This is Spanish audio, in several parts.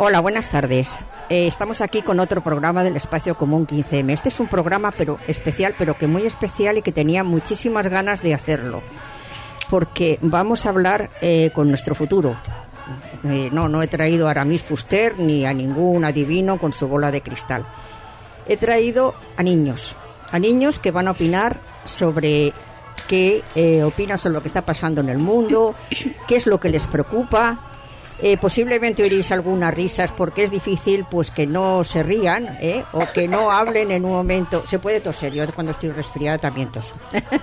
Hola, buenas tardes. Estamos aquí con otro programa del Espacio Común 15M. Este es un programa especial, pero que muy especial y que tenía muchísimas ganas de hacerlo, porque vamos a hablar con nuestro futuro. No he traído a Aramis Fuster ni a ningún adivino con su bola de cristal. He traído a niños que van a opinar sobre qué opinan sobre lo que está pasando en el mundo, qué es lo que les preocupa. Posiblemente oiréis algunas risas porque es difícil pues que no se rían o que no hablen en un momento. Se puede toser, yo cuando estoy resfriada también toso.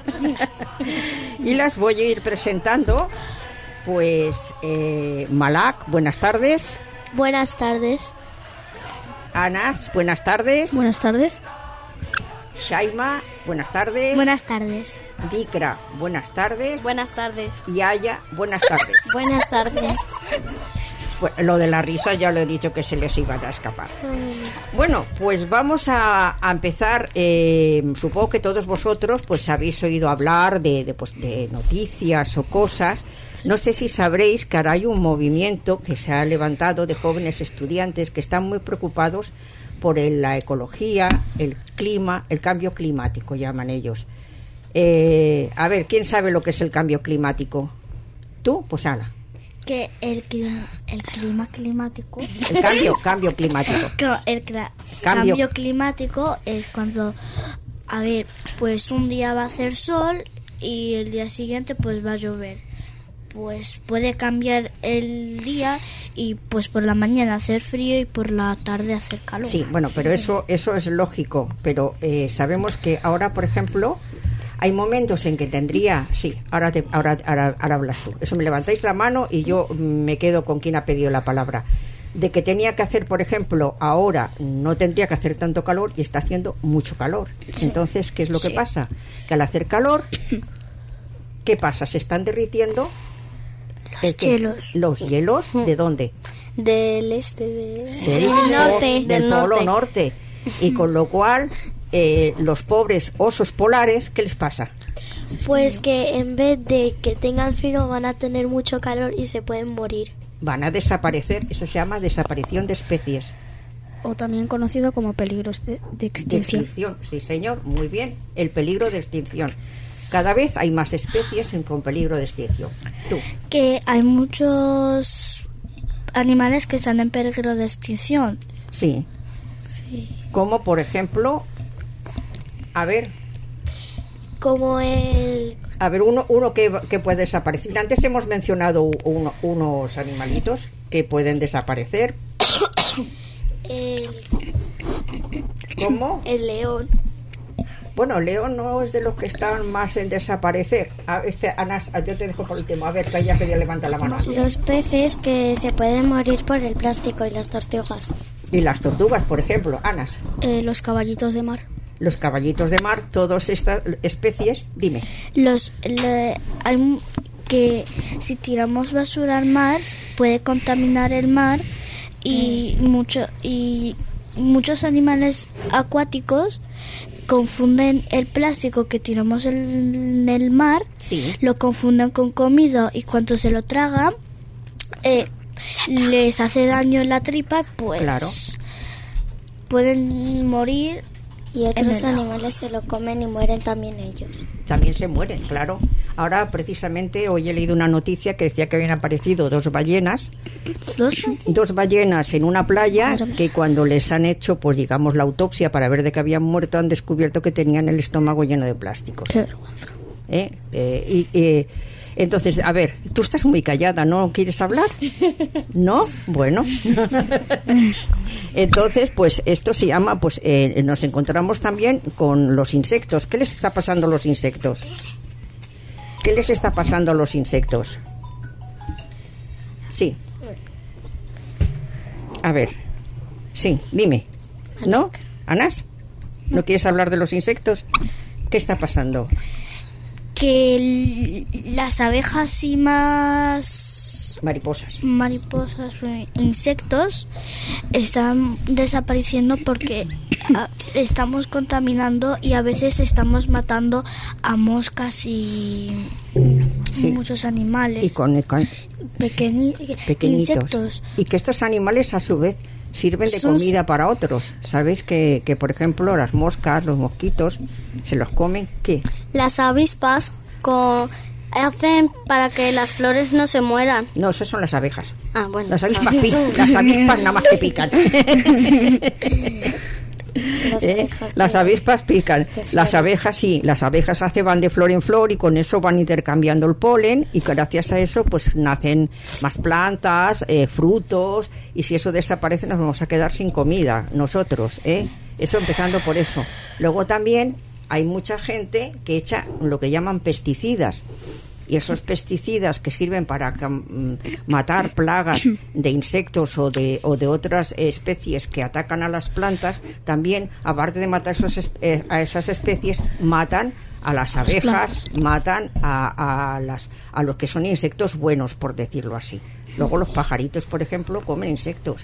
Y las voy a ir presentando. Pues Malak, buenas tardes. Buenas tardes. Anas, buenas tardes. Buenas tardes. Shaima, buenas tardes. Buenas tardes. Dikra, buenas tardes. Buenas tardes. Y Aya, buenas tardes. Buenas tardes. Pues, lo de la risa ya lo he dicho que se les iba a escapar. Bueno, pues vamos a empezar. Supongo que todos vosotros pues habéis oído hablar de noticias o cosas. No sé si sabréis que ahora hay un movimiento que se ha levantado de jóvenes estudiantes que están muy preocupados por la ecología, el clima, el cambio climático, llaman ellos. A ver, ¿quién sabe lo que es el cambio climático? ¿Tú? Pues Ana. Que el clima climático... El cambio climático. Cambio climático es cuando, a ver, pues un día va a hacer sol y el día siguiente pues va a llover. Pues puede cambiar el día y pues por la mañana hacer frío y por la tarde hacer calor. Sí, bueno, pero eso es lógico, pero sabemos que ahora, por ejemplo, hay momentos en que tendría... Sí, ahora hablas tú. Eso, me levantáis la mano y yo me quedo con quien ha pedido la palabra. De que tenía que hacer, por ejemplo, ahora no tendría que hacer tanto calor y está haciendo mucho calor. Sí. Entonces, ¿qué es lo que pasa? Que al hacer calor, ¿qué pasa? Se están derritiendo... ¿Los hielos? ¿De dónde? Del este, del polo norte. Y con lo cual, los pobres osos polares, ¿qué les pasa? Pues que en vez de que tengan frío van a tener mucho calor y se pueden morir. Van a desaparecer, eso se llama desaparición de especies. O también conocido como peligro de extinción. Sí, señor, muy bien, el peligro de extinción. Cada vez hay más especies con peligro de extinción. ¿Tú? Que hay muchos animales que están en peligro de extinción. Sí. Como por ejemplo, a ver. Como el... A ver, uno que puede desaparecer. Antes hemos mencionado unos animalitos que pueden desaparecer. ¿Cómo? El león. Bueno, el león no es de los que están más en desaparecer. Anas, yo te dejo por último. A ver, que ya pedía, levanta la mano. Los peces que se pueden morir por el plástico y las tortugas. Y las tortugas, por ejemplo, Anas. Los caballitos de mar. Los caballitos de mar, todas estas especies, dime. Hay que si tiramos basura al mar puede contaminar el mar y muchos animales acuáticos confunden el plástico que tiramos en el mar, sí, lo confunden con comida y cuando se lo tragan les hace daño en la tripa, pues claro, pueden morir. Y otros animales se lo comen y mueren también ellos. También se mueren, claro. Ahora, precisamente, hoy he leído una noticia que decía que habían aparecido dos ballenas en una playa, que cuando les han hecho, pues digamos, la autopsia para ver de qué habían muerto, han descubierto que tenían el estómago lleno de plásticos. Qué vergüenza. Entonces, a ver, tú estás muy callada, ¿no quieres hablar? ¿No? Bueno. Entonces, pues esto se llama, pues nos encontramos también con los insectos. ¿Qué les está pasando a los insectos? ¿Qué les está pasando a los insectos? Sí. A ver. Sí, dime. ¿No? ¿Anas? ¿No quieres hablar de los insectos? ¿Qué está pasando? Que las abejas y más mariposas, insectos están desapareciendo porque estamos contaminando y a veces estamos matando a moscas y muchos animales. Y con pequeñitos. Insectos. Y que estos animales a su vez sirven de comida para otros. ¿Sabéis que por ejemplo las moscas, los mosquitos, se los comen? ¿Qué? Las avispas hacen para que las flores no se mueran. No, esas son las abejas. Ah, bueno. Las avispas nada más que pican. Las avispas pican. Las abejas sí, las abejas van de flor en flor y con eso van intercambiando el polen y gracias a eso pues nacen más plantas, frutos, y si eso desaparece nos vamos a quedar sin comida nosotros, eso empezando por eso. Luego también hay mucha gente que echa lo que llaman pesticidas. Y esos pesticidas que sirven para matar plagas de insectos o de otras especies que atacan a las plantas, también, aparte de matar a esas especies, matan a las abejas, matan a los que son insectos buenos, por decirlo así. Luego los pajaritos, por ejemplo, comen insectos.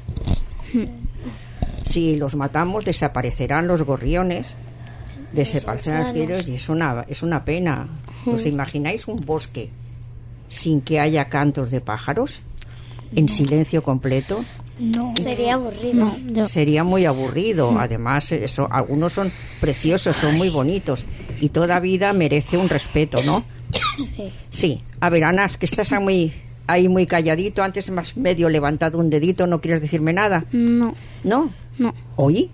Si los matamos, desaparecerán los gorriones, desaparecerán los cielos, y es una pena. ¿Os imagináis un bosque sin que haya cantos de pájaros? ¿En silencio completo? No. Sería aburrido. No. Sería muy aburrido. Además, algunos son preciosos, son muy bonitos. Y toda vida merece un respeto, ¿no? Sí. Sí. A ver, Anas, que estás ahí muy calladito. Antes me has medio levantado un dedito. ¿No quieres decirme nada? No. ¿No? No. ¿Oí?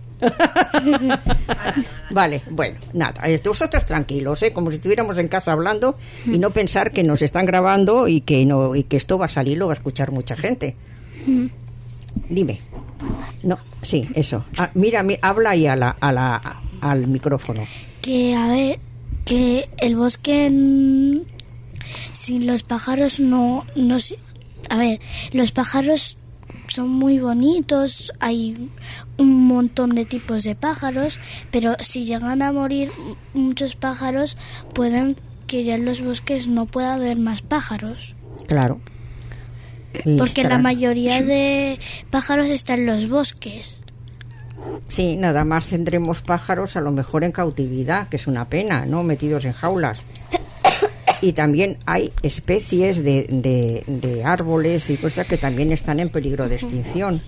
Vale, bueno, nada, vosotros tranquilos, como si estuviéramos en casa hablando y no pensar que nos están grabando y que esto va a salir, lo va a escuchar mucha gente. Dime. No, sí, eso. Mira, habla ahí al micrófono. Que a ver, que el bosque sin los pájaros no a ver, los pájaros son muy bonitos, hay un montón de tipos de pájaros, pero si llegan a morir muchos pájaros, pueden que ya en los bosques no pueda haber más pájaros. Claro. Porque la mayoría de pájaros están en los bosques. Sí, nada más tendremos pájaros a lo mejor en cautividad, que es una pena, ¿no? Metidos en jaulas. Y también hay especies de árboles y cosas que también están en peligro de extinción.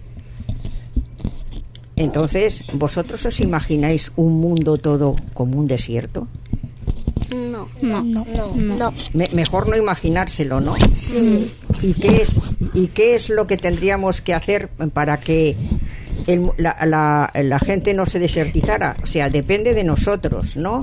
Entonces, ¿vosotros os imagináis un mundo todo como un desierto? No. Mejor no imaginárselo, ¿no? Sí. ¿Y qué es lo que tendríamos que hacer para que la gente no se desertizara? O sea, depende de nosotros, ¿no?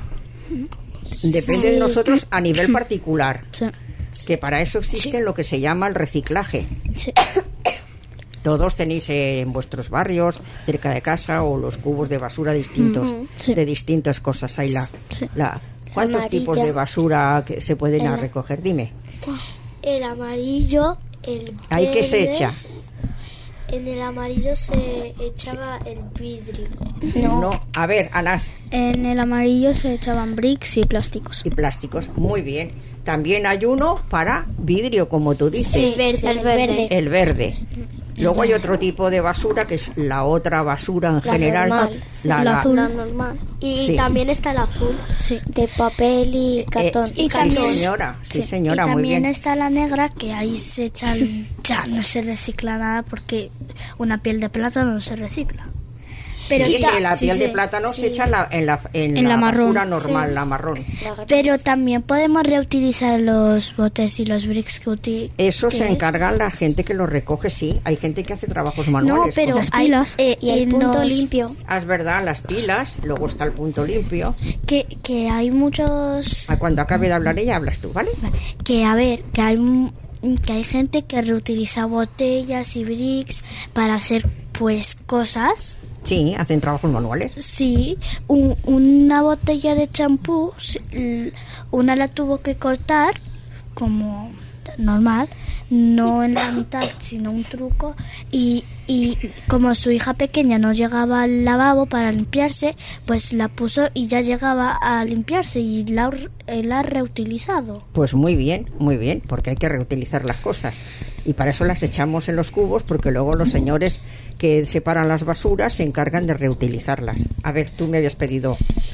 Depende de nosotros a nivel particular. Sí. Que para eso existe lo que se llama el reciclaje. Sí. Todos tenéis en vuestros barrios, cerca de casa, o los cubos de basura distintos, Sí. de distintas cosas. Hay ¿cuántos amarilla. tipos de basura que se pueden recoger? Dime. El amarillo, el ¿Ahí verde. qué se echa? En el amarillo se echaba el vidrio. No. A ver, Anas, En el amarillo se echaban bricks y plásticos. y plásticos. Muy bien. También hay uno para vidrio, como tú dices. Sí, el verde. El verde. Luego hay otro tipo de basura que es la otra basura en La general. normal. La azul. La normal. Y Sí. también está el azul. Sí. De papel y cartón. Sí, señora. Sí, señora, y muy también bien. está la negra, que ahí se echan, ya no se recicla nada porque una piel de plátano no se recicla. Pero Sí, la sí, piel sí. de plátano se echa en En la la marrón. basura normal, la marrón. Pero también podemos reutilizar los botes y los bricks Eso se ¿qué es? encarga la gente que lo recoge, sí. Hay gente que hace trabajos No, manuales. pero Las hay, pilas. Y el en punto los- limpio. Es verdad, las pilas, luego está el punto limpio. que hay muchos Cuando acabe de hablar ella, hablas tú, ¿vale? que a ver que hay gente que reutiliza botellas y bricks para hacer pues cosas. Sí, hacen trabajos manuales. Sí, una botella de champú, una la tuvo que cortar como normal, no en la mitad, sino un truco, y como su hija pequeña no llegaba al lavabo para limpiarse, pues la puso y ya llegaba a limpiarse y la ha reutilizado. Pues muy bien, porque hay que reutilizar las cosas. Y para eso las echamos en los cubos, porque luego los señores que separan las basuras se encargan de reutilizarlas. A ver, tú me habías pedido...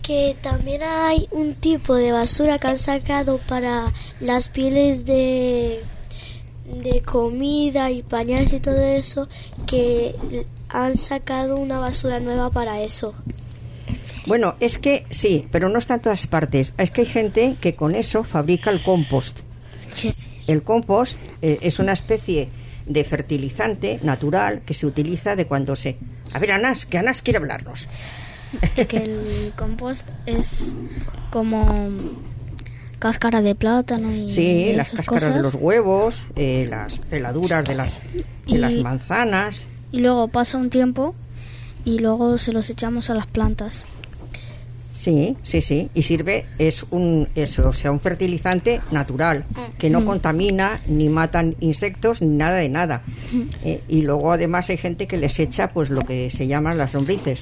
que también hay un tipo de basura que han sacado para las pieles de comida y pañales y todo eso, que han sacado una basura nueva para eso. Bueno, es que sí, pero no está en todas partes. Es que hay gente que con eso fabrica el compost. El compost es una especie de fertilizante natural que se utiliza de cuando se... A ver, Anas, que Anas quiere hablarnos. Que el compost es como cáscara de plátano y sí, las esas cáscaras cosas. de los huevos, las peladuras de las manzanas. Y luego pasa un tiempo y luego se los echamos a las plantas. Sí, y sirve, es un fertilizante natural que no contamina ni matan insectos ni nada de nada. Y luego además hay gente que les echa pues lo que se llaman las lombrices.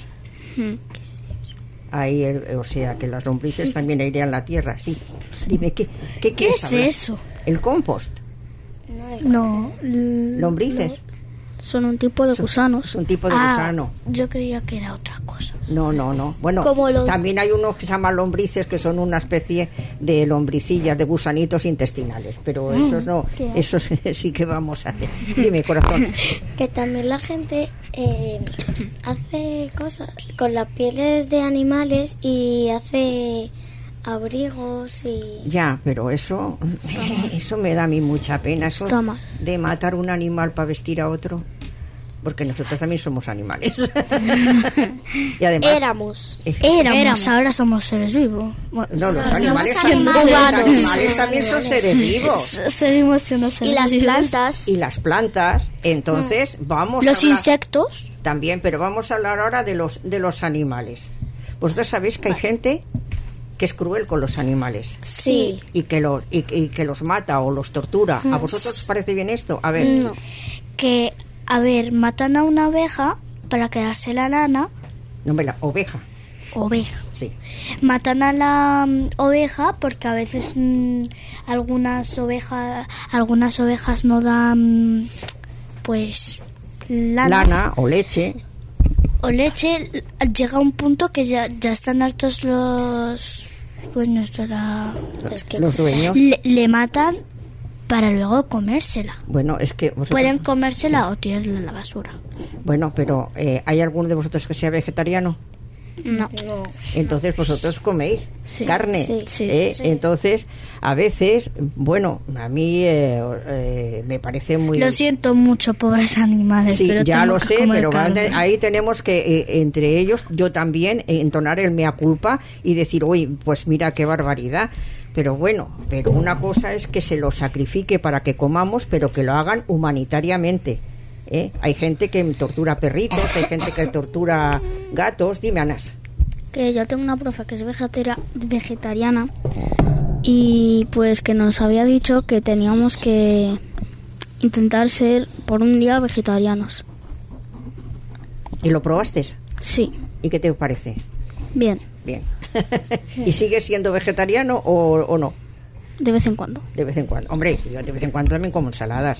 Ahí, o sea que las lombrices también airean la tierra, sí. Dime, ¿qué es hablar? eso? El compost. No. Lombrices. Son un tipo de gusanos. Es un tipo de gusano. Yo creía que era otra cosa. No. Bueno, también hay unos que se llaman lombrices, que son una especie de lombricillas, de gusanitos intestinales. Pero esos no, esos sí que vamos a hacer. Dime, corazón. Que también la gente hace cosas con las pieles de animales y hace abrigos y... Ya, pero eso me da a mí mucha pena. Eso de matar un animal para vestir a otro. Porque nosotros también somos animales. Y además Éramos, ahora somos seres vivos. Bueno, no, los animales también son seres vivos. Seguimos siendo seres vivos. Y las plantas. Entonces, vamos los a hablar, insectos también, pero vamos a hablar ahora de los animales. Vosotros sabéis que hay gente que es cruel con los animales. Sí. Y que los mata o los tortura. ¿A vosotros os parece bien esto? A ver. No. Que, a ver, matan a una abeja para quedarse la lana. No, oveja. Oveja. Sí. Matan a la oveja porque a veces algunas ovejas no dan pues lana o leche. Llega un punto que ya están hartos los dueños de los dueños le matan para luego comérsela. Bueno, es que pueden comérsela o tirarla a la basura. Bueno, pero ¿hay alguno de vosotros que sea vegetariano? No. Entonces vosotros coméis carne. Sí. Entonces, a veces, bueno, a mí me parece muy... Lo siento mucho, pobres animales. Sí, pero ya lo sé, pero ahí tenemos que, entre ellos, yo también, entonar el mea culpa y decir, uy, pues mira qué barbaridad. Pero bueno, una cosa es que se lo sacrifique para que comamos, pero que lo hagan humanitariamente. Hay gente que tortura perritos, hay gente que tortura gatos. Dime, Anas. Que yo tengo una profe que es vegetariana y pues que nos había dicho que teníamos que intentar ser por un día vegetarianos. ¿Y lo probaste? Sí. ¿Y qué te parece? Bien. ¿Y sigues siendo vegetariano o no? De vez en cuando. De vez en cuando. Hombre, yo de vez en cuando también como ensaladas,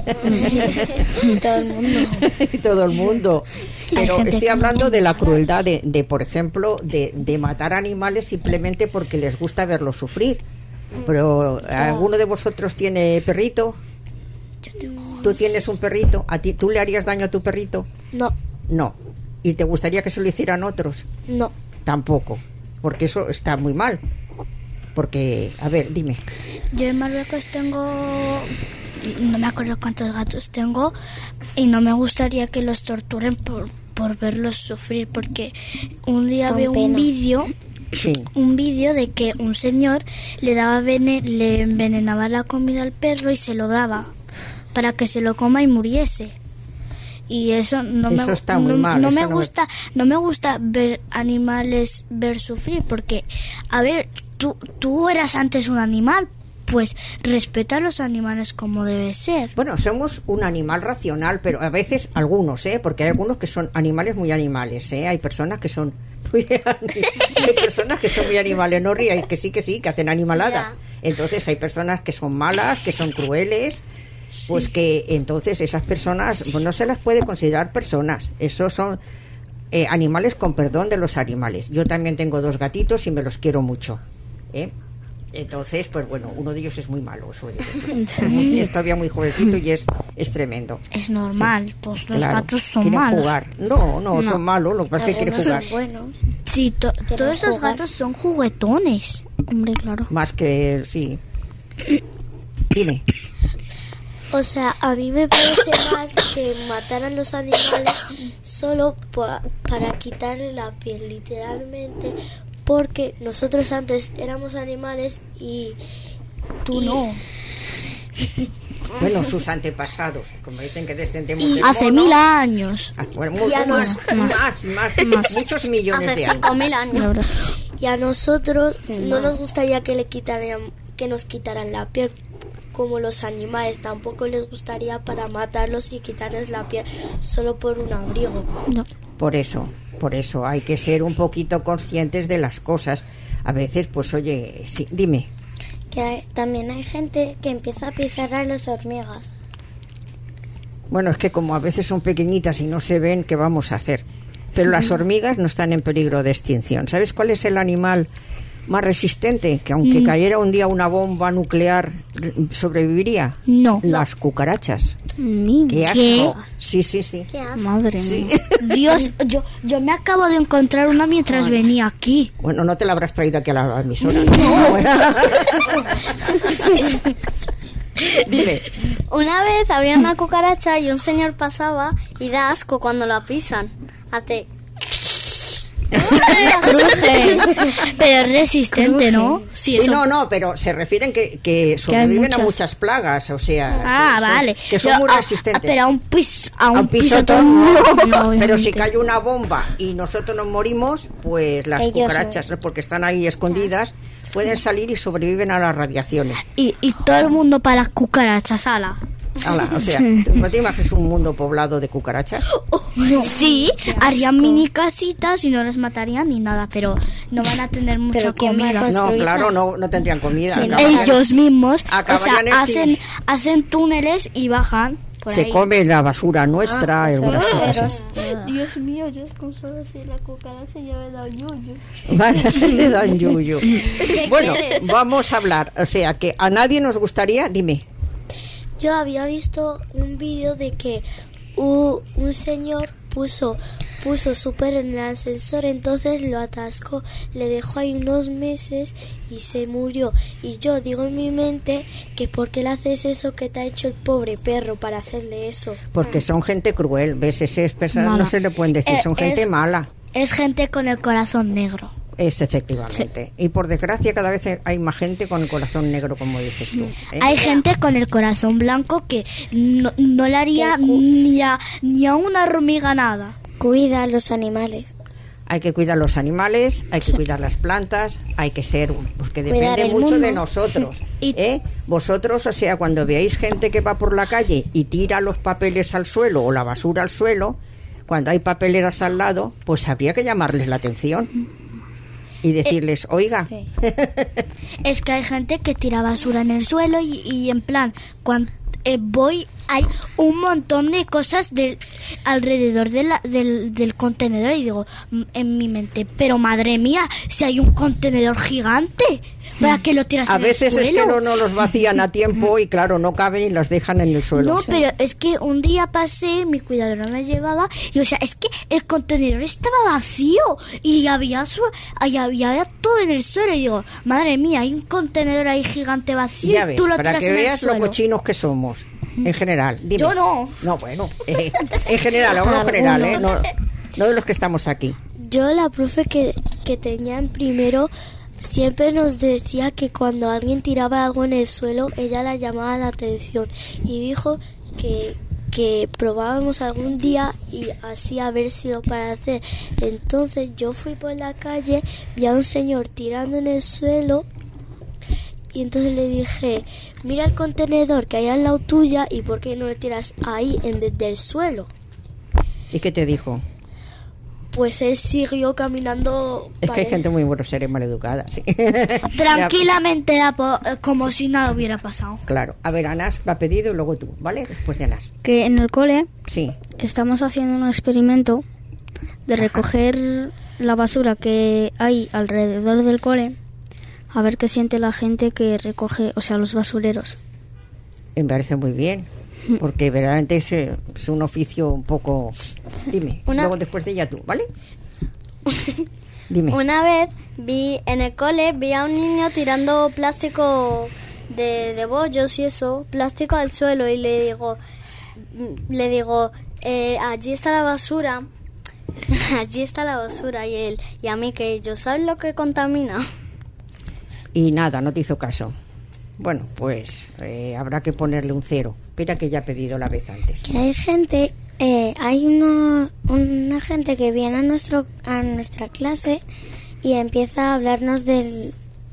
Todo el mundo. Todo el mundo. Pero estoy hablando de la crueldad de por ejemplo, de matar animales simplemente porque les gusta verlos sufrir. Pero, ¿alguno de vosotros tiene perrito? Yo tengo. ¿Tú tienes un perrito? ¿Tú le harías daño a tu perrito? No. ¿Y te gustaría que se lo hicieran otros? No. Tampoco. Porque eso está muy mal. Porque, a ver, dime. Yo en Marruecos tengo, no me acuerdo cuántos gatos tengo, y no me gustaría que los torturen por verlos sufrir, porque un día veo un vídeo de que un señor le envenenaba la comida al perro y se lo daba para que se lo coma y muriese. Y eso está muy mal. No me gusta ver animales ver sufrir, porque, a ver, tú eras antes un animal, pues respeta a los animales como debe ser. Bueno, somos un animal racional, pero a veces algunos, porque hay algunos que son animales muy animales, hay personas que son muy animales, no ríais, que sí, que hacen animaladas. Entonces hay personas que son malas, que son crueles. Pues que entonces esas personas pues no se las puede considerar personas. Esos son animales con perdón de los animales. Yo también tengo 2 gatitos y me los quiero mucho. Entonces, pues bueno, uno de ellos es muy malo. Es todavía muy jovencito y es tremendo. Es normal, sí. Pues los gatos son quieren malos. Jugar. No, son malos, lo que pasa es que quieren jugar. Bueno. Sí, todos los gatos son juguetones. Hombre, claro. Más que, sí. Dime. O sea, a mí me parece mal que mataran los animales solo para quitarle la piel, literalmente, porque nosotros antes éramos animales y... Tú no. Bueno, sus antepasados, como dicen que descendemos del hace mono, 1000 años. Bueno, más, muchos millones hace de años. 5000 años. Y a nosotros no nos gustaría que nos quitaran la piel como los animales. Tampoco les gustaría para matarlos y quitarles la piel solo por un abrigo. No. Por eso hay que ser un poquito conscientes de las cosas. A veces, pues oye, sí, dime. Que también hay gente que empieza a pisar a las hormigas. Bueno, es que como a veces son pequeñitas y no se ven, ¿qué vamos a hacer? Pero las hormigas no están en peligro de extinción. ¿Sabes cuál es el animal más resistente? Que aunque cayera un día una bomba nuclear, sobreviviría. No. Las cucarachas. ¡Qué asco! ¿Qué? Sí. ¿Qué haces? Madre mía. Dios, yo me acabo de encontrar una mientras venía aquí. Bueno, no te la habrás traído aquí a la emisora. Dime. Una vez había una cucaracha y un señor pasaba y da asco cuando la pisan. Hace... Pero es resistente, ¿no? Sí, Sí, no, pero se refieren que sobreviven a muchas plagas, o sea... Vale. Que son muy resistentes. Pero a un pisotón no. Pero si cae una bomba y nosotros nos morimos, pues las cucarachas, porque están ahí escondidas, pueden salir y sobreviven a las radiaciones. Y todo el mundo para las cucarachas, ala. O sea, ¿no te imaginas un mundo poblado de cucarachas? Sí, harían mini casitas y no las matarían ni nada, pero no van a tener mucha comida. No, claro, no tendrían comida. Sí, ellos mismos, acabarían hacen túneles y bajan. Se come la basura nuestra, algunas cosas. Dios mío, yo con solo decir la cucaracha ya me da yuyu. Le dan yuyu. Bueno, vamos a hablar, o sea, que a nadie nos gustaría, dime. Yo había visto un vídeo de que un señor puso súper en el ascensor, entonces lo atascó, le dejó ahí unos meses y se murió. Y yo digo en mi mente que ¿por qué le haces eso que te ha hecho el pobre perro para hacerle eso? Porque son gente cruel, ¿ves? Ese personas no se le pueden decir, son gente mala. Es gente con el corazón negro. Es efectivamente. Sí. Y por desgracia cada vez hay más gente con el corazón negro, como dices tú. Hay gente con el corazón blanco que no le haría ni a una hormiga nada. Cuida a los animales. Hay que cuidar los animales, hay que cuidar las plantas, hay que ser, porque depende mucho de nosotros. Vosotros, o sea, cuando veáis gente que va por la calle y tira los papeles al suelo o la basura al suelo, cuando hay papeleras al lado, pues habría que llamarles la atención. Y decirles, oiga. Sí. Es que hay gente que tira basura en el suelo y en plan, cuando hay un montón de cosas alrededor del contenedor y digo en mi mente, pero madre mía, si hay un contenedor gigante, ¿para qué lo tiras en el suelo? A veces es que no los vacían a tiempo y claro, no caben y las dejan en el suelo. No, pero es que un día pasé, mi cuidadora me llevaba y o sea, es que el contenedor estaba vacío y había todo en el suelo y digo, madre mía, hay un contenedor ahí gigante vacío ya y ves, tú lo para tiras que en el veas suelo. lo cochinos que somos. En general, dime. Yo no. No, bueno, en general, hablo en general, no de los que estamos aquí. Yo, la profe que tenía en primero, siempre nos decía que cuando alguien tiraba algo en el suelo, ella la llamaba la atención y dijo que probábamos algún día y así a ver si lo para hacer. Entonces yo fui por la calle, vi a un señor tirando en el suelo. Y entonces le dije, mira el contenedor que hay al lado tuya y ¿por qué no le tiras ahí en vez del suelo? ¿Y qué te dijo? Pues él siguió caminando. Es que hay gente muy grosera y maleducada, sí. Tranquilamente, como si nada hubiera pasado. Claro. A ver, Anas va pedido y luego tú, ¿vale? Después de Anas. Que en el cole sí. estamos haciendo un experimento de recoger la basura que hay alrededor del cole, a ver qué siente la gente que recoge, o sea, los basureros. Me parece muy bien, porque verdaderamente es un oficio un poco... Dime, luego después de ella tú, ¿vale? Dime. Una vez vi a un niño tirando plástico de bollos y eso, plástico al suelo, y le digo, allí está la basura. Allí está la basura. Y él, y a mí que yo, ¿sabes lo que contamina? Y nada, no te hizo caso. Bueno, pues habrá que ponerle un 0. Espera, que ya he pedido la vez antes. Que hay gente, una gente que viene a nuestra clase y empieza a hablarnos de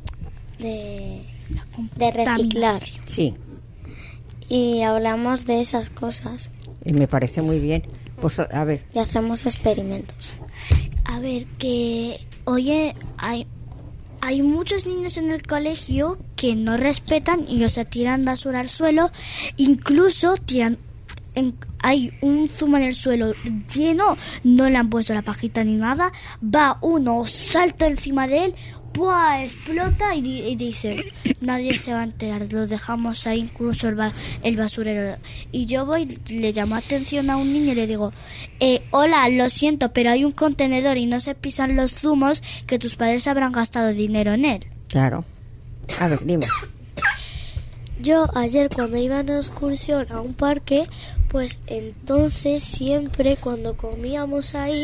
reciclar. Sí. Y hablamos de esas cosas. Y me parece muy bien. Pues a ver. Y hacemos experimentos. A ver, que oye, hay muchos niños en el colegio que no respetan y tiran basura al suelo, incluso hay un zumo en el suelo lleno, no le han puesto la pajita ni nada, va uno, salta encima de él, ¡buah!, explota y dice, nadie se va a enterar, lo dejamos ahí, incluso el basurero. Y yo voy, le llamo atención a un niño y le digo, hola, lo siento, pero hay un contenedor y no se pisan los zumos, que tus padres habrán gastado dinero en él. Claro. A ver, dime. Yo ayer, cuando iba a una excursión a un parque, pues entonces siempre cuando comíamos ahí,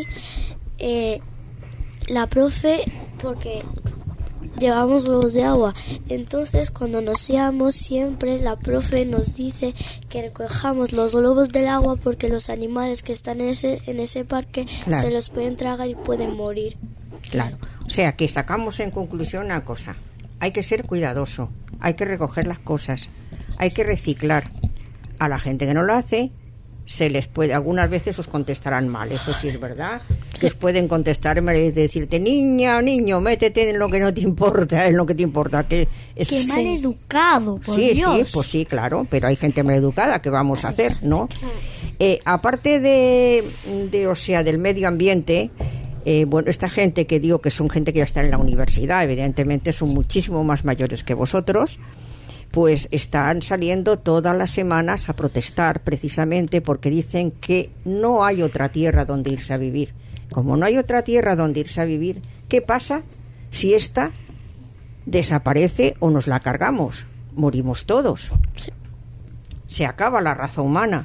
la profe, porque llevamos globos de agua, entonces cuando nos íbamos siempre la profe nos dice que recojamos los globos del agua, porque los animales que están en ese parque, claro, se los pueden tragar y pueden morir. Claro, o sea que sacamos en conclusión una cosa: hay que ser cuidadoso, hay que recoger las cosas, hay que reciclar. A la gente que no lo hace, se les puede, algunas veces os contestarán mal, eso sí es verdad. Sí. Les pueden contestar en vez de decirte, niña o niño, métete en lo que no te importa, en lo que te importa. Que es, ¡qué mal educado, por sí, Dios! Sí, pues sí, claro, pero hay gente mal educada, ¿qué vamos a hacer, no? Aparte del medio ambiente, bueno, esta gente que digo que son gente que ya está en la universidad, evidentemente son muchísimo más mayores que vosotros, pues están saliendo todas las semanas a protestar, precisamente porque dicen que no hay otra tierra donde irse a vivir. Como no hay otra tierra donde irse a vivir, ¿qué pasa si esta desaparece o nos la cargamos? Morimos todos. Se acaba la raza humana.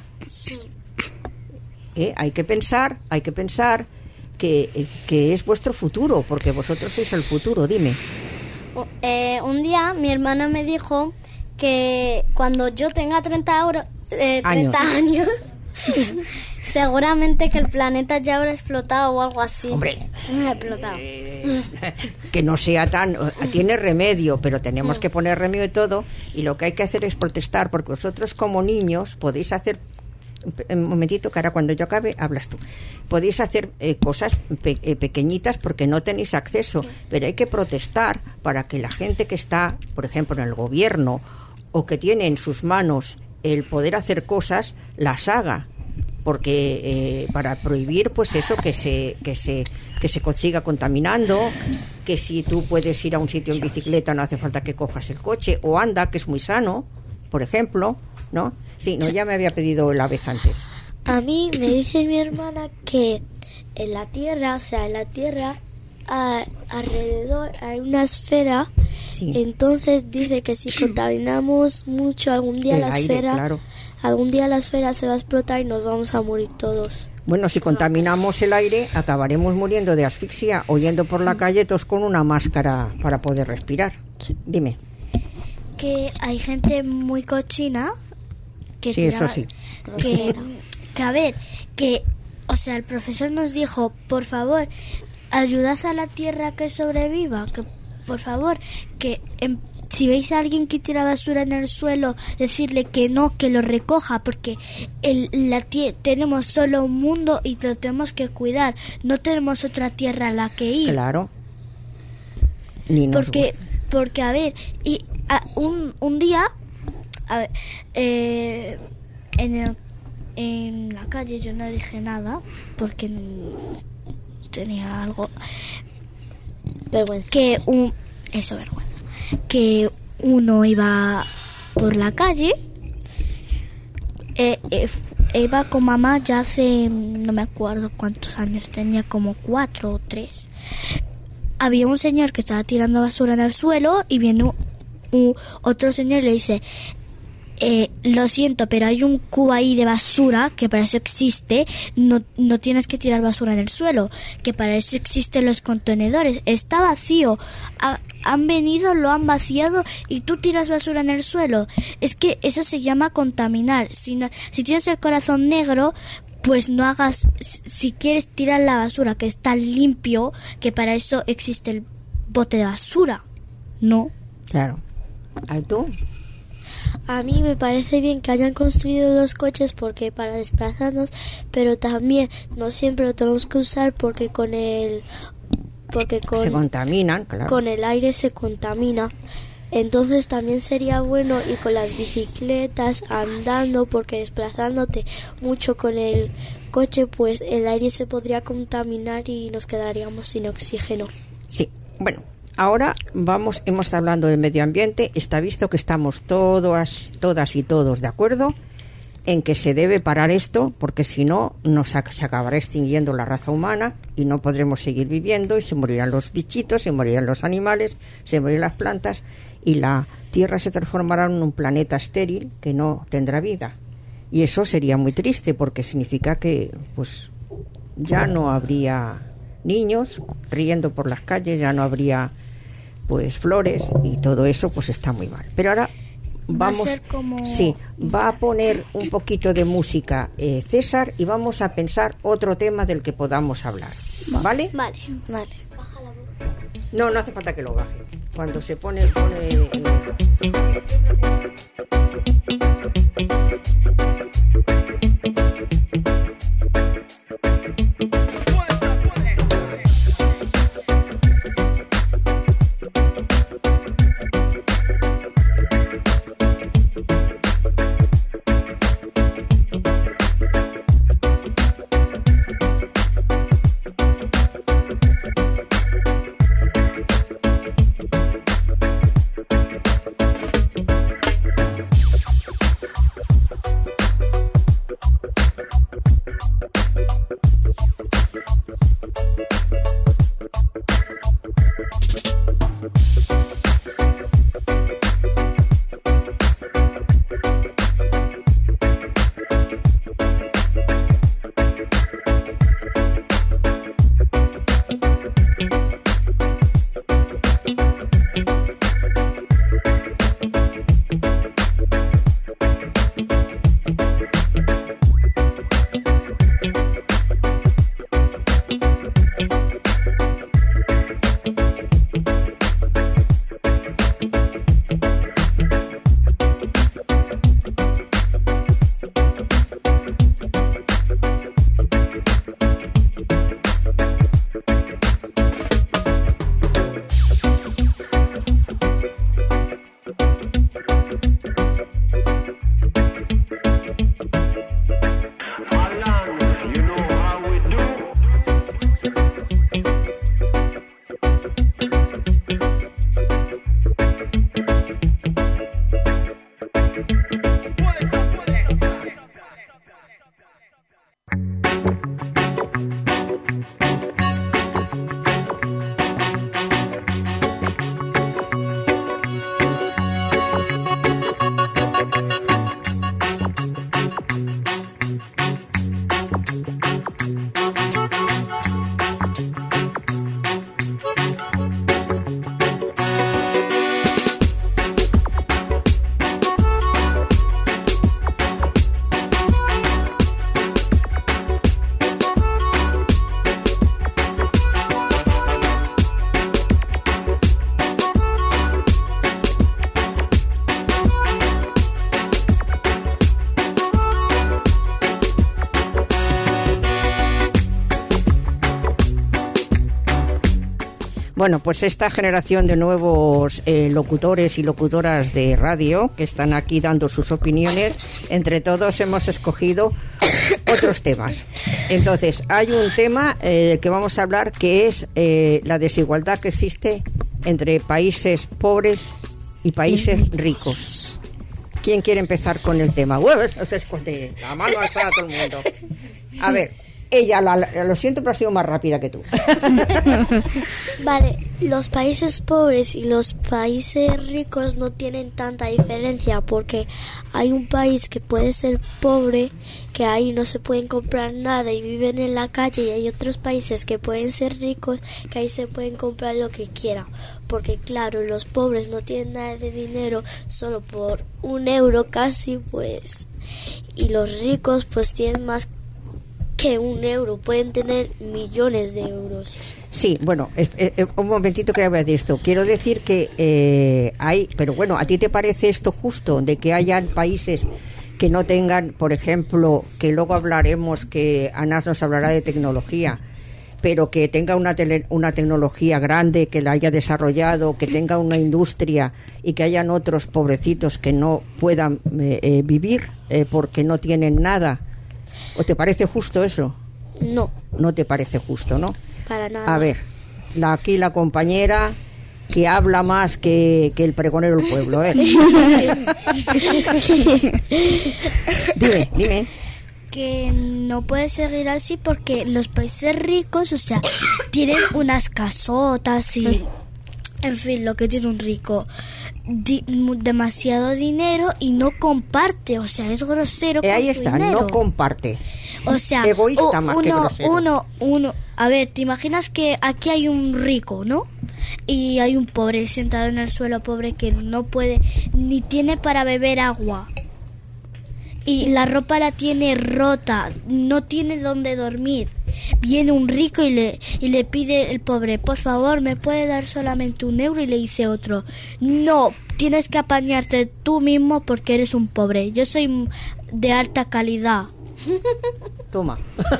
Hay que pensar que es vuestro futuro, porque vosotros sois el futuro. Dime. Un día mi hermana me dijo que cuando yo tenga 30 años seguramente que el planeta ya habrá explotado o algo así. Hombre, explotado. Que no sea tan... Tiene remedio, pero tenemos que poner remedio y todo, y lo que hay que hacer es protestar, porque vosotros como niños podéis hacer... Un momentito, que ahora cuando yo acabe hablas tú. Podéis hacer cosas pequeñitas porque no tenéis acceso, pero hay que protestar para que la gente que está, por ejemplo, en el gobierno, o que tiene en sus manos el poder hacer cosas, las haga, porque para prohibir pues eso, que se consiga contaminando, que si tú puedes ir a un sitio en bicicleta no hace falta que cojas el coche, o anda, que es muy sano, por ejemplo, ¿no? Sí, no, ya me había pedido la vez antes. A mí me dice mi hermana que en la Tierra, alrededor hay una esfera, sí. Entonces dice que si contaminamos mucho algún día la esfera se va a explotar y nos vamos a morir todos. Bueno, si contaminamos el aire, acabaremos muriendo de asfixia o yendo por la calle todos con una máscara para poder respirar. Sí. Dime. Que hay gente muy cochina que sí, eso sí. Que a ver, que, o sea, el profesor nos dijo, por favor, ayudad a la tierra que sobreviva, que por favor, que si veis a alguien que tira basura en el suelo, decirle que no, que lo recoja, porque tenemos solo un mundo y lo tenemos que cuidar, no tenemos otra tierra a la que ir. Claro. Ni nos gusta. Porque a ver, un día, a ver, en la calle yo no dije nada porque tenía algo... Vergüenza. Vergüenza. Que uno iba por la calle, iba con mamá ya hace, no me acuerdo cuántos años, tenía como 4 o 3. Había un señor que estaba tirando basura en el suelo y viene otro señor y le dice... lo siento, pero hay un cubo ahí de basura que para eso existe, no tienes que tirar basura en el suelo, que para eso existen los contenedores, está vacío, han venido, lo han vaciado y tú tiras basura en el suelo. Es que eso se llama contaminar. Si tienes el corazón negro, pues no hagas, si quieres tirar la basura que está limpio, que para eso existe el bote de basura, ¿no? Claro. ¿A tú? A mí me parece bien que hayan construido los coches porque para desplazarnos, pero también no siempre lo tenemos que usar porque se contaminan, claro. Con el aire se contamina. Entonces también sería bueno ir con las bicicletas andando, porque desplazándote mucho con el coche, pues el aire se podría contaminar y nos quedaríamos sin oxígeno. Sí, bueno. Ahora hemos estado hablando del medio ambiente. Está visto que estamos todas y todos de acuerdo en que se debe parar esto, porque si no se acabará extinguiendo la raza humana y no podremos seguir viviendo y se morirán los bichitos, se morirán los animales, se morirán las plantas y la Tierra se transformará en un planeta estéril que no tendrá vida. Y eso sería muy triste porque significa que pues ya no habría niños riendo por las calles, ya no habría pues flores y todo eso pues está muy mal. Pero ahora vamos, va a poner un poquito de música César y vamos a pensar otro tema del que podamos hablar. ¿Vale? Vale. No hace falta que lo baje. Cuando se pone Bueno, pues esta generación de nuevos locutores y locutoras de radio que están aquí dando sus opiniones, entre todos hemos escogido otros temas. Entonces, hay un tema que vamos a hablar que es la desigualdad que existe entre países pobres y países ricos. ¿Quién quiere empezar con el tema? Se esconde la mano alzada a todo el mundo. A ver. Ella, lo siento, pero ha sido más rápida que tú. Vale, los países pobres y los países ricos no tienen tanta diferencia porque hay un país que puede ser pobre, que ahí no se pueden comprar nada y viven en la calle, y hay otros países que pueden ser ricos, que ahí se pueden comprar lo que quieran. Porque claro, los pobres no tienen nada de dinero, solo por €1 casi, pues, y los ricos pues tienen más que €1, pueden tener millones de euros. Sí, bueno, un momentito que hablar de esto. Quiero decir que hay, pero bueno, ¿a ti te parece esto justo de que hayan países que no tengan, por ejemplo, que luego hablaremos, que Anas nos hablará de tecnología, pero que tenga una tecnología grande, que la haya desarrollado, que tenga una industria y que hayan otros pobrecitos que no puedan vivir porque no tienen nada? ¿O te parece justo eso? No. No te parece justo, ¿no? Para nada. A ver, aquí la compañera que habla más que el pregonero del pueblo, Dime. Que no puede seguir así porque los países ricos, o sea, tienen unas casotas y... En fin, lo que tiene un rico, demasiado dinero y no comparte, o sea, es grosero con ahí su está, dinero. no comparte. O sea, egoísta más que grosero. A ver, te imaginas que aquí hay un rico, ¿no? Y hay un pobre sentado en el suelo, pobre que no puede, ni tiene para beber agua. Y la ropa la tiene rota, no tiene dónde dormir. Viene un rico y le pide el pobre, por favor, ¿me puede dar solamente €1? Y le dice otro, no, tienes que apañarte tú mismo porque eres un pobre. Yo soy de alta calidad. Toma.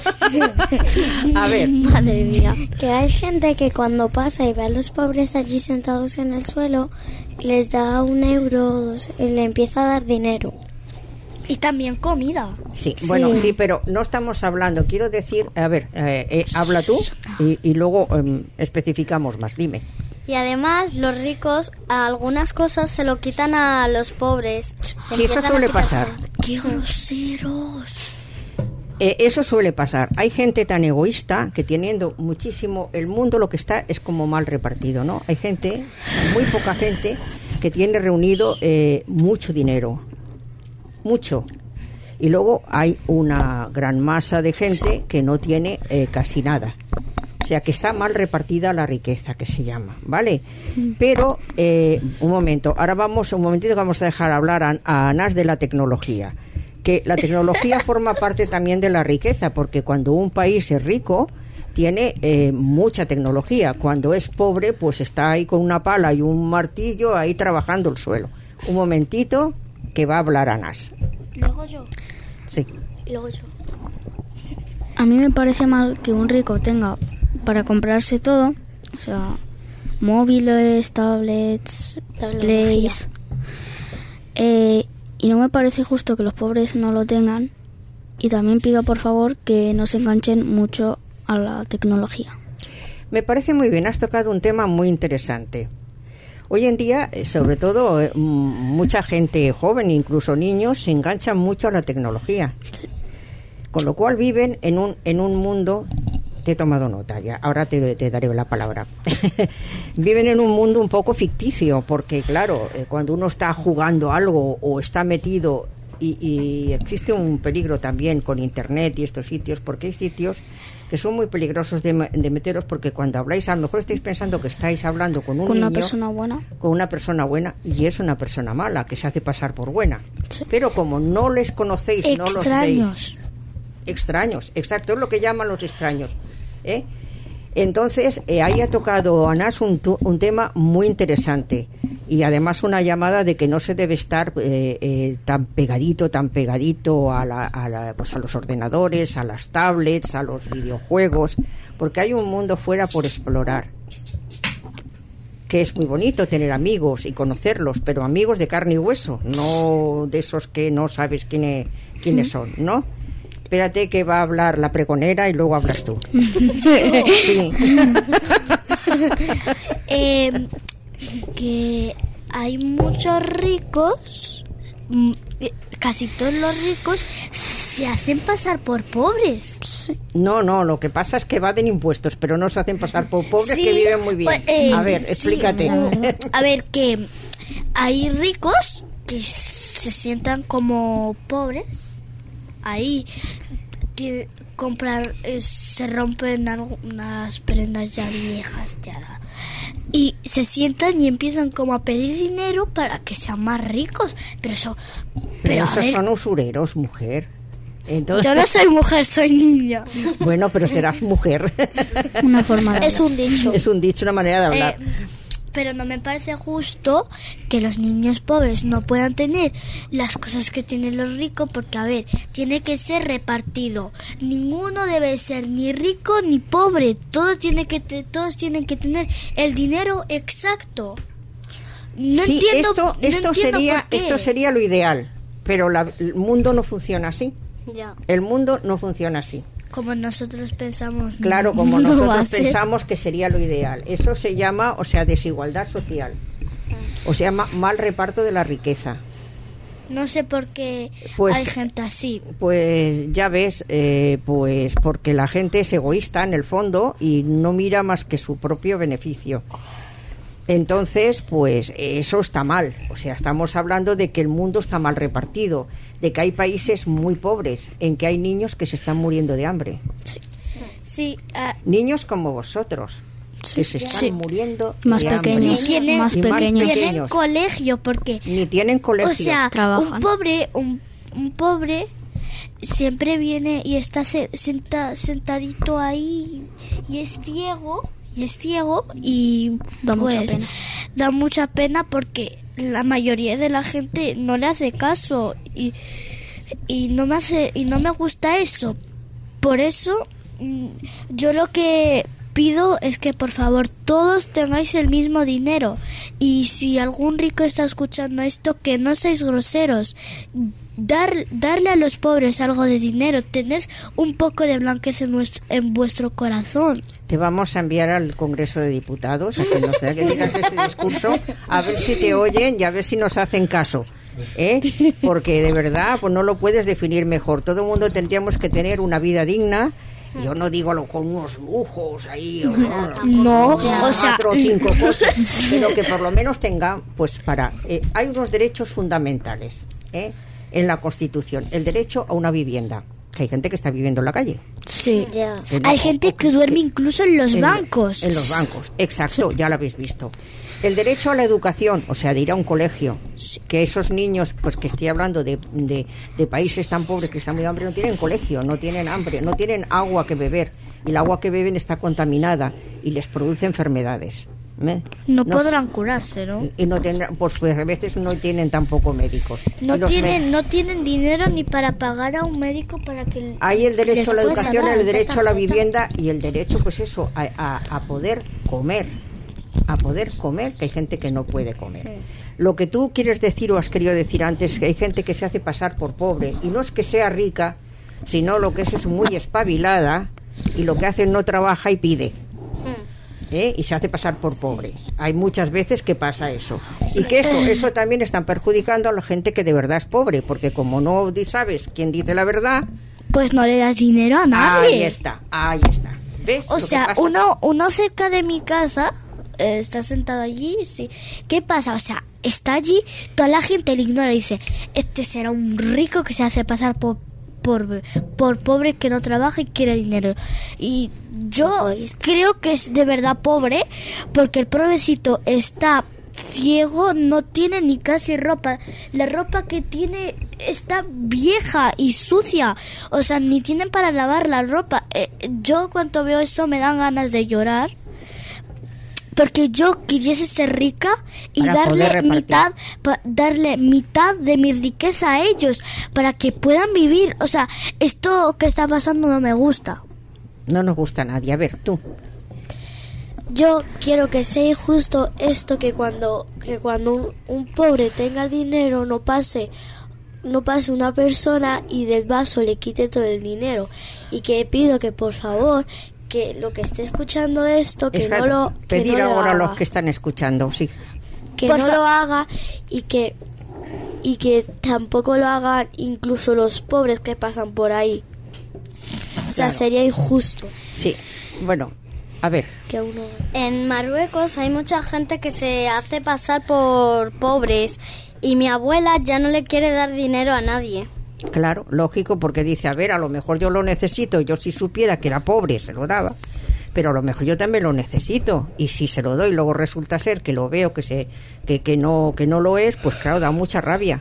A ver. Madre mía. Que hay gente que cuando pasa y ve a los pobres allí sentados en el suelo, les da €1 y le empieza a dar dinero. Y también comida. Sí, bueno, sí, pero no estamos hablando. Quiero decir, a ver, habla tú y luego especificamos más. Dime. Y además, los ricos a algunas cosas se lo quitan a los pobres. Sí, eso suele pasar. ¡Qué groseros! Eso suele pasar. Hay gente tan egoísta que teniendo muchísimo, el mundo lo que está es como mal repartido, ¿no? Hay gente, muy poca gente, que tiene reunido mucho dinero. Mucho. Y luego hay una gran masa de gente que no tiene casi nada. O sea, que está mal repartida la riqueza, que se llama, ¿vale? Pero, un momento, ahora vamos a dejar hablar a Anas de la tecnología. Que la tecnología forma parte también de la riqueza, porque cuando un país es rico, tiene mucha tecnología. Cuando es pobre, pues está ahí con una pala y un martillo ahí trabajando el suelo. Un momentito, que va a hablar Anas. Luego yo. Sí. Luego yo. A mí me parece mal que un rico tenga para comprarse todo, o sea, móviles, tablets, plays, y no me parece justo que los pobres no lo tengan, y también pido por favor que no se enganchen mucho a la tecnología. Me parece muy bien, has tocado un tema muy interesante. Hoy en día, sobre todo, mucha gente joven, incluso niños, se enganchan mucho a la tecnología. Sí. Con lo cual viven en un mundo... Te he tomado nota ya, ahora te daré la palabra. Viven en un mundo un poco ficticio, porque claro, cuando uno está jugando algo o está metido, y existe un peligro también con Internet y estos sitios, porque hay sitios que son muy peligrosos de meteros, porque cuando habláis, a lo mejor estáis pensando que estáis hablando con un niño, con una persona buena, y es una persona mala, que se hace pasar por buena. Sí. Pero como no les conocéis, no los veis... Extraños, exacto, es lo que llaman los extraños. Entonces, ahí ha tocado Anas un tema muy interesante, y además una llamada de que no se debe estar tan pegadito pues a los ordenadores, a las tablets, a los videojuegos, porque hay un mundo fuera por explorar. que es muy bonito tener amigos y conocerlos, pero amigos de carne y hueso, no de esos que no sabes quiénes son, ¿no? Espérate que va a hablar la pregonera y luego hablas tú. Sí. Que hay muchos ricos, casi todos los ricos se hacen pasar por pobres. No, lo que pasa es que evaden impuestos, pero no se hacen pasar por pobres que viven muy bien. A ver, explícate. A ver, que hay ricos que se sientan como pobres. Ahí comprar, se rompen algunas prendas ya viejas ya. Y se sientan y empiezan como a pedir dinero para que sean más ricos. Pero esos son usureros, mujer. Entonces... Yo no soy mujer, soy niña. Bueno, pero serás mujer. Una forma de es un dicho. Es un dicho, una manera de hablar. Pero no me parece justo que los niños pobres no puedan tener las cosas que tienen los ricos, porque, a ver, tiene que ser repartido. Ninguno debe ser ni rico ni pobre. Todos tienen que tener el dinero exacto. No sí, entiendo, esto sería lo ideal, pero el mundo no funciona así. Ya. El mundo no funciona así. Como nosotros pensamos. Claro, como nosotros pensamos que sería lo ideal. Eso se llama, desigualdad social. O se llama mal reparto de la riqueza. No sé por qué hay gente así. Pues ya ves, pues porque la gente es egoísta en el fondo y no mira más que su propio beneficio. Entonces, pues eso está mal. O sea, estamos hablando de que el mundo está mal repartido, de que hay países muy pobres, en que hay niños que se están muriendo de hambre. Sí. Niños como vosotros, que se están muriendo más de pequeños, hambre. más pequeños. Tienen colegio, porque... Ni tienen colegio. O sea, trabajan. Un pobre siempre viene y está sentadito ahí y es ciego. Y da mucha pena porque la mayoría de la gente no le hace caso y no me gusta eso. Por eso yo lo que pido es que por favor todos tengáis el mismo dinero, y si algún rico está escuchando esto, que no seáis groseros. Darle a los pobres algo de dinero. Tened un poco de blanquez en vuestro corazón. Te vamos a enviar al Congreso de Diputados a que nos que digas este discurso, a ver si te oyen y a ver si nos hacen caso, porque de verdad pues no lo puedes definir mejor. Todo el mundo tendríamos que tener una vida digna. Yo no digo con unos lujos ahí, no, 4 o 5 coches, pero que por lo menos tenga, pues hay unos derechos fundamentales, en la Constitución, el derecho a una vivienda, que hay gente que está viviendo en la calle. Sí, hay gente que duerme incluso en los bancos. En los bancos, exacto, ya lo habéis visto. El derecho a la educación, o sea, de ir a un colegio, que esos niños, pues que estoy hablando de países tan pobres que están muy hambre, no tienen colegio, no tienen hambre, no tienen agua que beber, y el agua que beben está contaminada y les produce enfermedades. No podrán curarse, ¿no? Y no tendrán, pues a veces no tienen tampoco médicos. No tienen dinero ni para pagar a un médico para que... Hay el derecho a la educación, el derecho a la vivienda y el derecho, pues eso, a poder comer. A poder comer, que hay gente que no puede comer. Sí. Lo que tú quieres decir o has querido decir antes, que hay gente que se hace pasar por pobre, y no es que sea rica, sino lo que es muy espabilada, y lo que hace no trabaja y pide. Y se hace pasar por pobre. Hay muchas veces que pasa eso. Y que eso también está perjudicando a la gente que de verdad es pobre, porque como no sabes quién dice la verdad, pues no le das dinero a nadie. Ahí está. ¿Ves? O sea, uno cerca de mi casa está sentado allí, sí. ¿Qué pasa? O sea, está allí, toda la gente le ignora y dice, este será un rico que se hace pasar por pobre, que no trabaja y quiere dinero. Y yo creo que es de verdad pobre, porque el pobrecito está ciego, no tiene ni casi ropa. La ropa que tiene está vieja y sucia, o sea, ni tienen para lavar la ropa. Yo cuando veo eso me dan ganas de llorar, porque yo quisiese ser rica y darle mitad de mi riqueza a ellos para que puedan vivir. O sea, esto que está pasando no me gusta. No nos gusta a nadie. A ver, tú. yo quiero que sea injusto esto, que cuando un pobre tenga dinero no pase una persona y del vaso le quite todo el dinero. Y que pido que por favor, que lo que esté escuchando esto, que no lo pedir no ahora a haga. los que están escuchando, sí, Que no lo haga y que tampoco lo hagan incluso los pobres que pasan por ahí. O sea, Claro. sería injusto sí. Bueno, a ver, que uno... En Marruecos hay mucha gente que se hace pasar por pobres y mi abuela ya no le quiere dar dinero a nadie. claro, lógico, porque dice, a ver, a lo mejor yo lo necesito, yo si supiera que era pobre se lo daba, pero a lo mejor yo también lo necesito, y si se lo doy luego resulta ser que lo veo que no lo es, pues claro, da mucha rabia.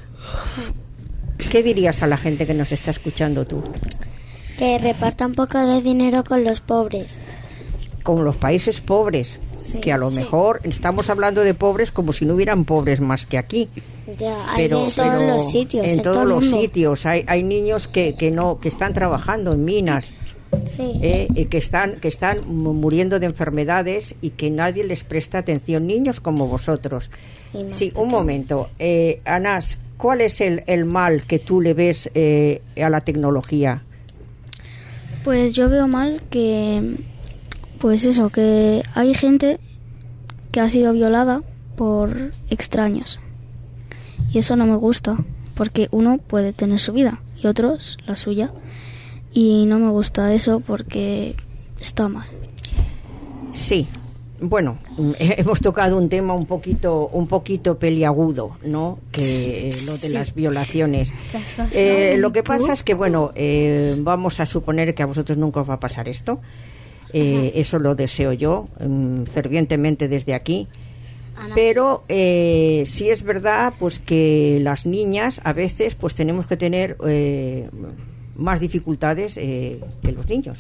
¿Qué dirías a la gente que nos está escuchando tú? Que reparta un poco de dinero con los pobres. Con los países pobres, Sí, que a lo mejor estamos hablando de pobres como si no hubieran pobres más que aquí. Ya, hay en todos pero los sitios. en todos todo el los mundo. sitios hay niños que están trabajando en minas, Sí. y que están muriendo de enfermedades y que nadie les presta atención, niños como vosotros. Y más Sí, un pequeños. momento, Anas, ¿cuál es el mal que tú le ves a la tecnología? Pues yo veo mal que, pues eso, que hay gente que ha sido violada por extraños. Y eso no me gusta, porque uno puede tener su vida y otros la suya. Y no me gusta eso porque está mal. Sí, bueno, hemos tocado un tema un poquito peliagudo, ¿no? Que lo de las violaciones. Lo que pasa es que, bueno, vamos a suponer que a vosotros nunca os va a pasar esto. Eso lo deseo yo fervientemente desde aquí. Pero sí es verdad, pues que las niñas a veces, pues tenemos que tener más dificultades que los niños.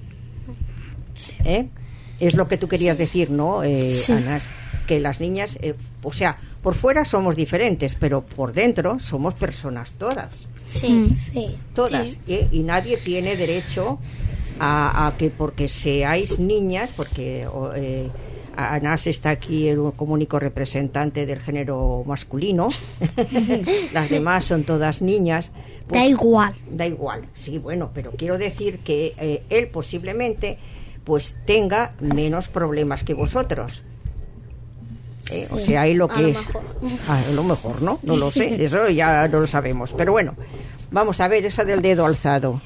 Es lo que tú querías decir, ¿no, Sí. Anas? Que las niñas, o sea, por fuera somos diferentes, pero por dentro somos personas todas. Sí. Sí. Todas. Y nadie tiene derecho a que porque seáis niñas, porque Anas está aquí como único representante del género masculino, las demás son todas niñas. Pues, Da igual. Da igual, sí, bueno, pero quiero decir que él posiblemente pues tenga menos problemas que vosotros. O sea, ahí lo que es... A lo mejor, ¿no? No lo sé, eso ya no lo sabemos. Pero bueno, vamos a ver esa del dedo alzado.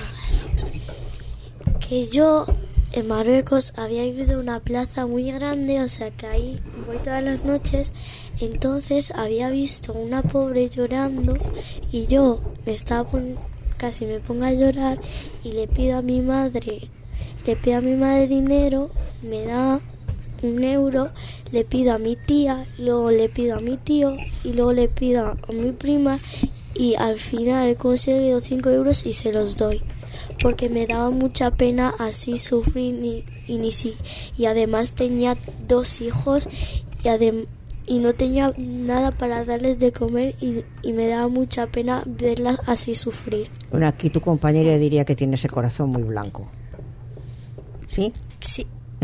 Que yo en Marruecos había ido a una plaza muy grande, o sea que ahí voy todas las noches. Entonces había visto a una pobre llorando y yo casi me pongo a llorar y le pido a mi madre dinero, me da 1 euro, le pido a mi tía, luego le pido a mi tío y luego le pido a mi prima y al final he conseguido 5 euros y se los doy. Porque me daba mucha pena así sufrir y además tenía 2 hijos y no tenía nada para darles de comer y me daba mucha pena verlas así sufrir. Bueno, aquí tu compañera diría que tienes el corazón muy blanco. ¿Sí? Sí.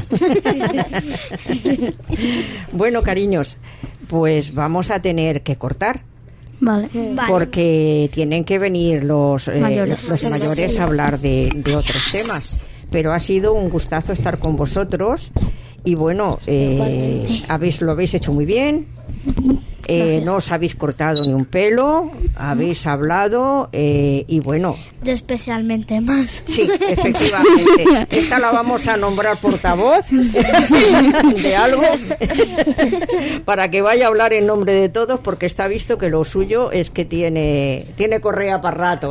Bueno, cariños, pues vamos a tener que cortar. Vale. Porque tienen que venir los Mayores. mayores a hablar de otros temas. Pero ha sido un gustazo estar con vosotros y bueno, lo habéis hecho muy bien. No os habéis cortado ni un pelo, habéis hablado y bueno. Yo especialmente más. Sí, efectivamente. Esta la vamos a nombrar portavoz de algo para que vaya a hablar en nombre de todos, porque está visto que lo suyo es que tiene correa para rato,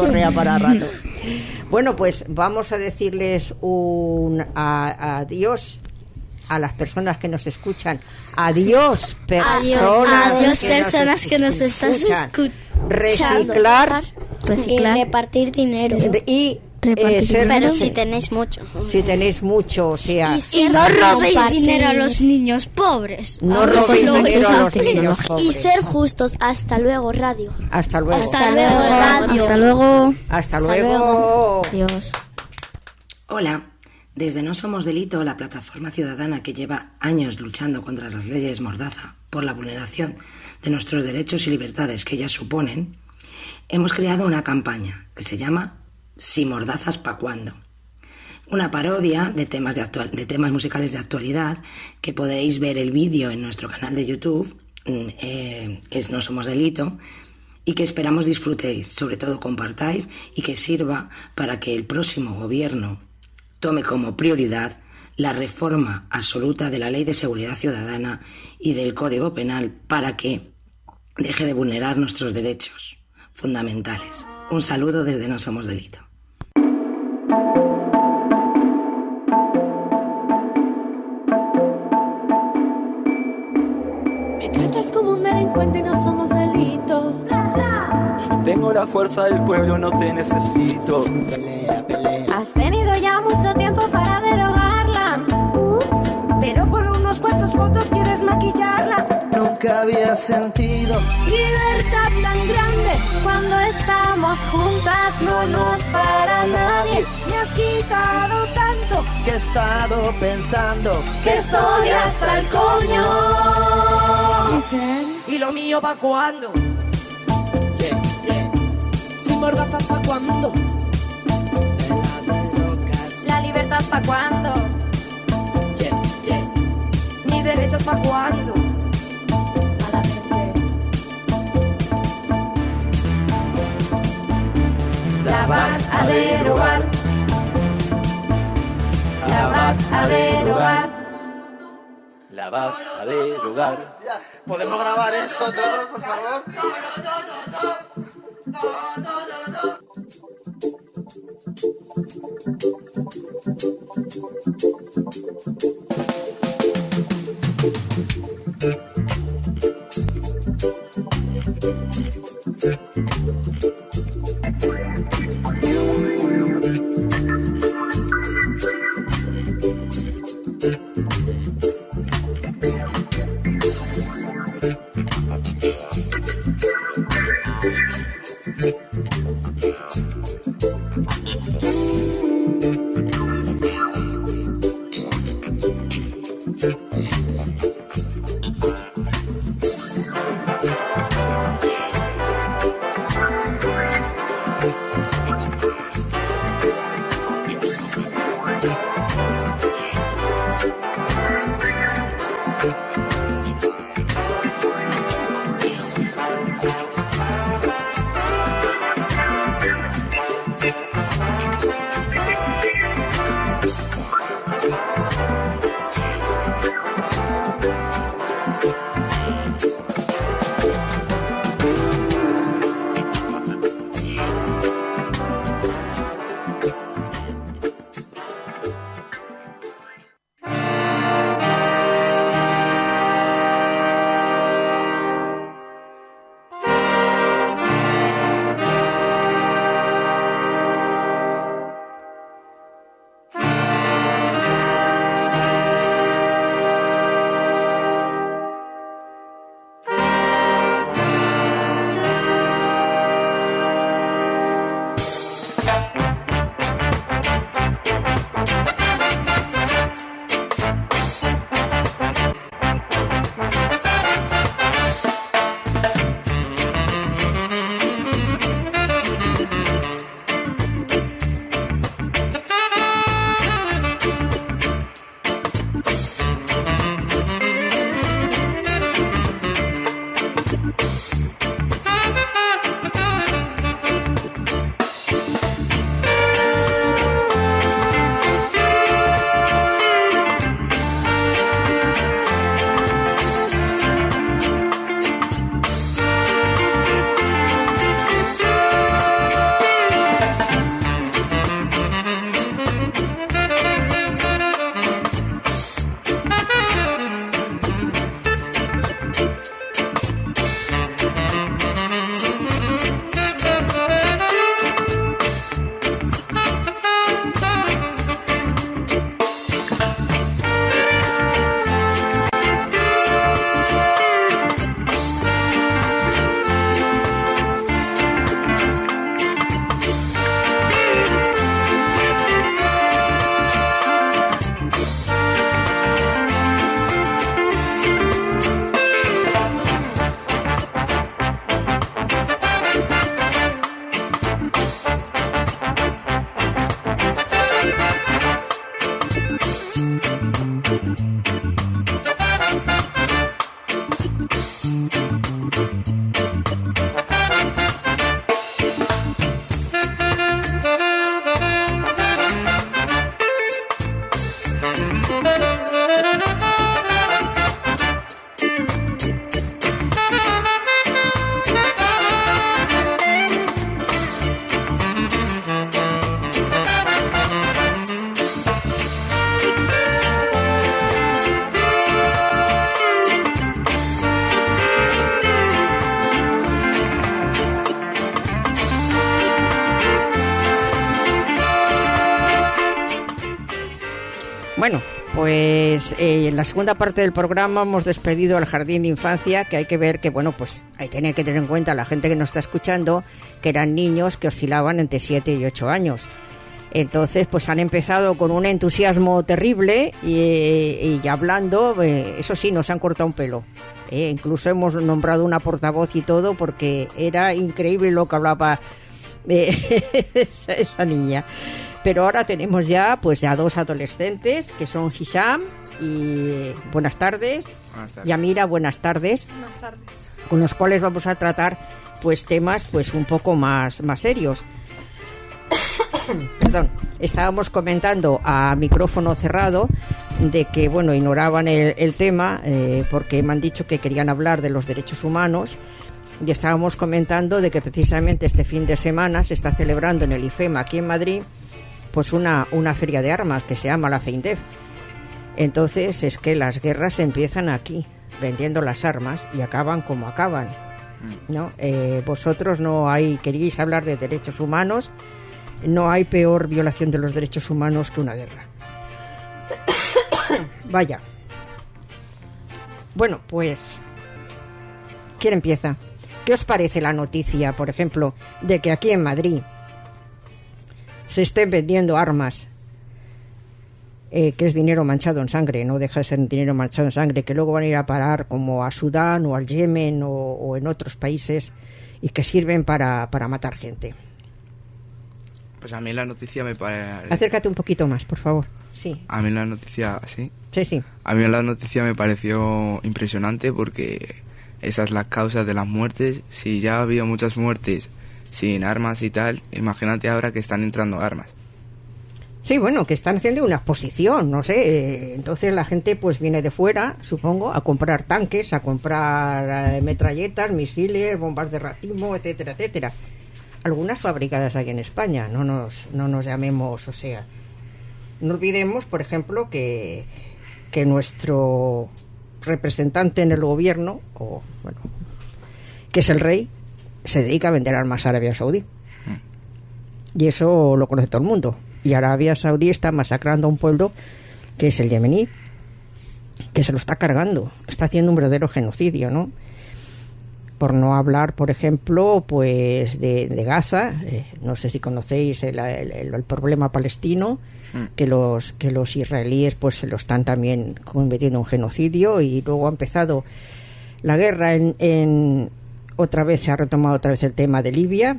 Bueno, pues vamos a decirles un adiós a las personas que nos escuchan. Adiós, personas que nos están escuchando. Reciclar Y repartir dinero. y Repartir. Pero si tenéis mucho. si tenéis mucho, o sea, Y no robéis Compartir. dinero a los niños pobres. no robéis Lo dinero a los exacto. niños Y pobres. ser justos. Hasta luego, radio. Hasta luego. Hasta luego, radio. Hasta luego. Hasta luego. Adiós. Hola, Desde No Somos Delito, la plataforma ciudadana que lleva años luchando contra las leyes Mordaza por la vulneración de nuestros derechos y libertades que ellas suponen, hemos creado una campaña que se llama Si Mordazas pa' cuándo. Una parodia de temas musicales de actualidad, que podéis ver el vídeo en nuestro canal de YouTube, que es No Somos Delito, y que esperamos disfrutéis, sobre todo compartáis, y que sirva para que el próximo gobierno tome como prioridad la reforma absoluta de la Ley de Seguridad Ciudadana y del Código Penal para que deje de vulnerar nuestros derechos fundamentales. Un saludo desde No Somos Delito. Me tratas como un delincuente y no somos delito. Yo tengo la fuerza del pueblo, no te necesito. Pelea, pelea. Has tenido ya mucho tiempo para derogarla. Ups, pero por unos cuantos votos quieres maquillarla. Nunca había sentido libertad tan grande. Cuando estamos juntas no nos para nadie. Me has quitado tanto que he estado pensando que estoy hasta el coño. Dicen, ¿y lo mío pa' cuándo? yeah, yeah. Si Mordaza pa' cuándo. La libertad pa' cuándo. Yeah, yeah. Mis derechos pa' cuándo. La vas a derogar. La vas a derogar. La vas a derogar. ¿Podemos grabar eso todos, por favor? Pues en la segunda parte del programa hemos despedido al jardín de infancia, que hay que ver que, bueno, pues hay que tener en cuenta la gente que nos está escuchando, que eran niños que oscilaban entre 7 y 8 años. Entonces, pues han empezado con un entusiasmo terrible y hablando, eso sí, nos han cortado un pelo. Incluso hemos nombrado una portavoz y todo, porque era increíble lo que hablaba esa niña. Pero ahora tenemos ya pues ya 2 adolescentes, que son Hisham y buenas tardes. Yamira, buenas tardes. Buenas tardes. Con los cuales vamos a tratar pues temas pues un poco más serios. Perdón, estábamos comentando a micrófono cerrado de que, bueno, ignoraban el tema porque me han dicho que querían hablar de los derechos humanos, y estábamos comentando de que precisamente este fin de semana se está celebrando en el IFEMA aquí en Madrid pues una feria de armas que se llama la FEINDEF. Entonces es que las guerras empiezan aquí, vendiendo las armas, y acaban como acaban, ¿no? Vosotros queríais hablar de derechos humanos. No hay peor violación de los derechos humanos que una guerra. Vaya. Bueno, pues ¿quién empieza? ¿Qué os parece la noticia, por ejemplo, de que aquí en Madrid se estén vendiendo armas, que es dinero manchado en sangre, no deja de ser dinero manchado en sangre, que luego van a ir a parar como a Sudán o al Yemen o en otros países, y que sirven para matar gente? Pues a mí la noticia me parece... Acércate un poquito más, por favor. Sí. A mí la noticia... ¿Sí? Sí. A mí la noticia me pareció impresionante, porque esa es la causa de las muertes. Si ya ha habido muchas muertes sin armas y tal, imagínate ahora que están entrando armas. Sí, bueno, que están haciendo una exposición, no sé. Entonces la gente pues viene de fuera, supongo, a comprar tanques, a comprar metralletas, misiles, bombas de racimo, etcétera, etcétera. Algunas fabricadas aquí en España, no nos llamemos, o sea, no olvidemos, por ejemplo, que nuestro representante en el gobierno, que es el rey, se dedica a vender armas a Arabia Saudí. Y eso lo conoce todo el mundo. Y Arabia Saudí está masacrando a un pueblo que es el yemení, que se lo está cargando, está haciendo un verdadero genocidio, ¿no? Por no hablar, por ejemplo, pues de Gaza. No sé si conocéis el problema palestino, que los israelíes pues se lo están también cometiendo un genocidio, y luego ha empezado la guerra otra vez se ha retomado otra vez el tema de Libia,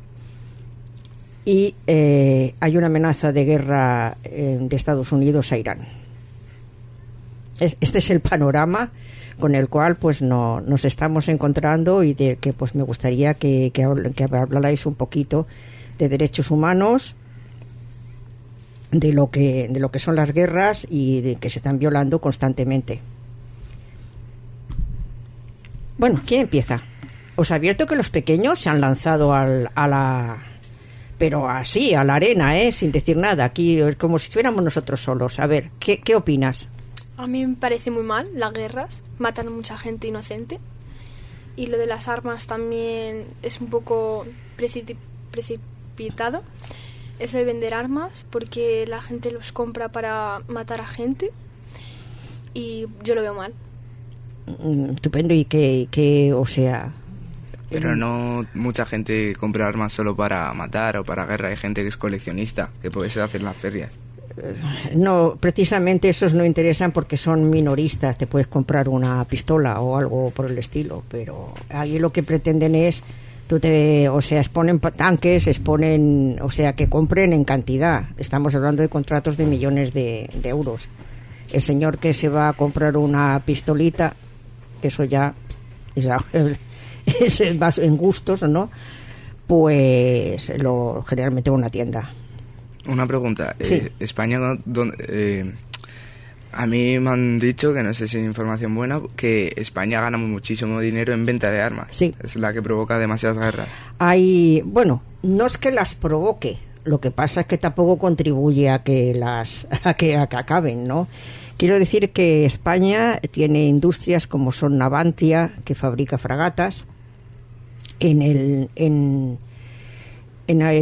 y hay una amenaza de guerra de Estados Unidos a Irán. Este es el panorama con el cual pues nos estamos encontrando, y de que pues me gustaría que hablarais un poquito de derechos humanos, de lo que son las guerras y de que se están violando constantemente. Bueno, ¿quién empieza? Os advierto que los pequeños se han lanzado pero así, a la arena, sin decir nada, aquí como si estuviéramos nosotros solos. A ver, ¿qué opinas? A mí me parece muy mal las guerras, matan a mucha gente inocente, y lo de las armas también es un poco precipitado, eso de vender armas, porque la gente los compra para matar a gente, y yo lo veo mal. Estupendo. ¿Y qué o sea? Pero no mucha gente compra armas solo para matar o para guerra. Hay gente que es coleccionista, que puede ser hacer las ferias. No, precisamente esos no interesan porque son minoristas. Te puedes comprar una pistola o algo por el estilo, pero ahí lo que pretenden es exponen tanques, o sea, que compren en cantidad. Estamos hablando de contratos de millones de euros. El señor que se va a comprar una pistolita, eso ya es más en gustos, ¿no? Pues generalmente va a una tienda. Una pregunta. Sí. España, a mí me han dicho, que no sé si es información buena, que España gana muchísimo dinero en venta de armas. Sí. Es la que provoca demasiadas guerras. No es que las provoque, lo que pasa es que tampoco contribuye a que acaben, ¿no? Quiero decir que España tiene industrias como son Navantia, que fabrica fragatas. En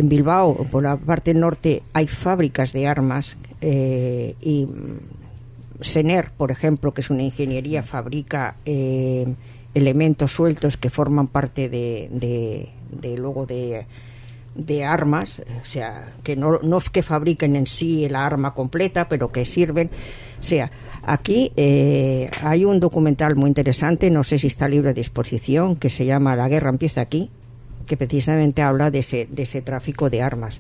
Bilbao, por la parte norte, hay fábricas de armas, y Sener, por ejemplo, que es una ingeniería, fabrica elementos sueltos que forman parte de armas, o sea, que no es que fabriquen en sí la arma completa, pero que sirven. O sea, aquí hay un documental muy interesante, no sé si está libre de disposición, que se llama La guerra empieza aquí, que precisamente habla de ese tráfico de armas.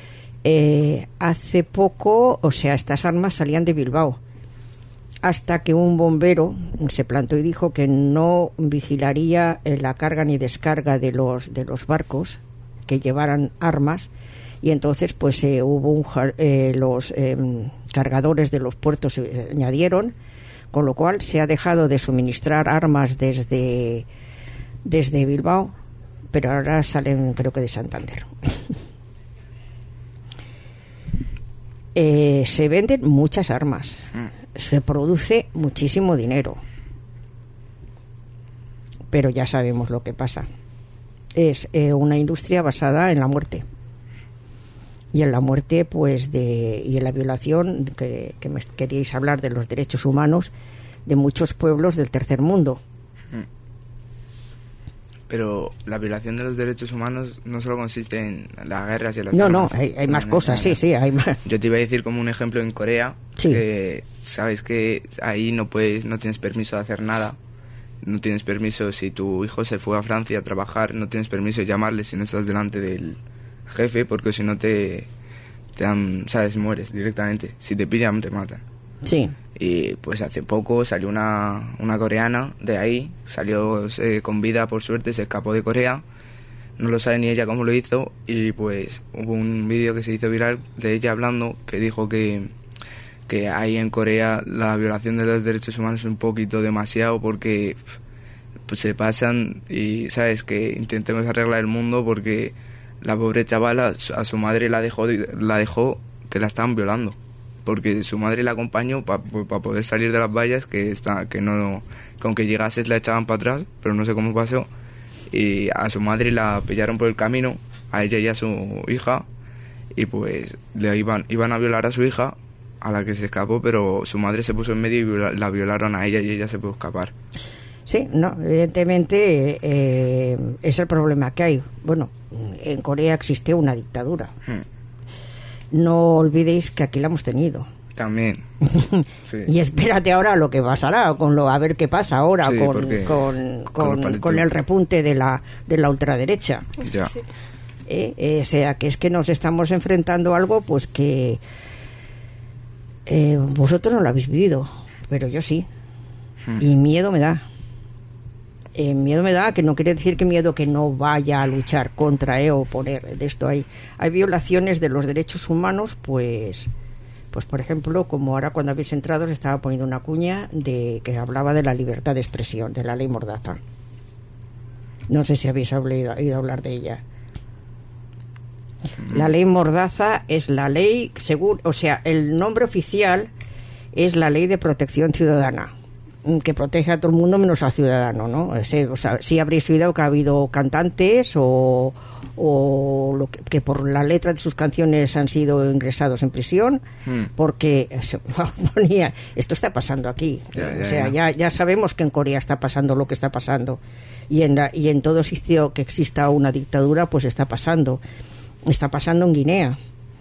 Hace poco, o sea, estas armas salían de Bilbao, hasta que un bombero se plantó y dijo que no vigilaría la carga ni descarga de los barcos que llevaran armas, y entonces pues hubo los cargadores de los puertos se añadieron, con lo cual se ha dejado de suministrar armas desde Bilbao, pero ahora salen creo que de Santander. Se venden muchas armas, se produce muchísimo dinero, pero ya sabemos lo que pasa. Es una industria basada en la muerte, y en la muerte pues y en la violación que me queríais hablar de los derechos humanos de muchos pueblos del tercer mundo. Pero la violación de los derechos humanos no solo consiste en las guerras y en las armas. No, hay más cosas, sí, hay más. Yo te iba a decir como un ejemplo en Corea, sí. Que sabes que ahí no tienes permiso de hacer nada. No tienes permiso, si tu hijo se fue a Francia a trabajar, no tienes permiso de llamarle si no estás delante del jefe, porque si no te dan, sabes, mueres directamente. Si te pillan, te matan. Sí. Y pues hace poco salió una coreana de ahí, salió con vida por suerte, se escapó de Corea, no lo sabe ni ella cómo lo hizo, y pues hubo un vídeo que se hizo viral de ella hablando, que dijo que ahí en Corea la violación de los derechos humanos es un poquito demasiado, porque pues se pasan, y sabes, que intentemos arreglar el mundo, porque la pobre chavala a su madre la dejó que la estaban violando, porque su madre la acompañó para poder salir de las vallas, que aunque llegases la echaban para atrás, pero no sé cómo pasó, y a su madre la pillaron por el camino, a ella y a su hija, y pues iban a violar a su hija, a la que se escapó, pero su madre se puso en medio y la violaron a ella, y ella se pudo escapar. Sí, no, evidentemente es el problema que hay. Bueno, en Corea existió una dictadura. No olvidéis que aquí la hemos tenido. También. Sí. Y espérate ahora lo que pasará, a ver qué pasa ahora, sí, con el repunte de la ultraderecha. Ya. Sí. O sea, que es que nos estamos enfrentando a algo pues que vosotros no lo habéis vivido, pero yo sí. Y miedo me da. Miedo me da, que no quiere decir que miedo que no vaya a luchar contra o oponer de esto. Hay violaciones de los derechos humanos, pues por ejemplo, como ahora cuando habéis entrado se estaba poniendo una cuña que hablaba de la libertad de expresión, de la ley Mordaza. No sé si habéis oído hablar de ella. La ley Mordaza es la ley, el nombre oficial es la Ley de Protección Ciudadana, que protege a todo el mundo menos al ciudadano, ¿no? Sí habréis oído que ha habido cantantes o que por la letra de sus canciones han sido ingresados en prisión porque ponía, esto está pasando aquí. Ya sabemos que en Corea está pasando lo que está pasando, y en todo sitio que exista una dictadura pues está pasando en Guinea,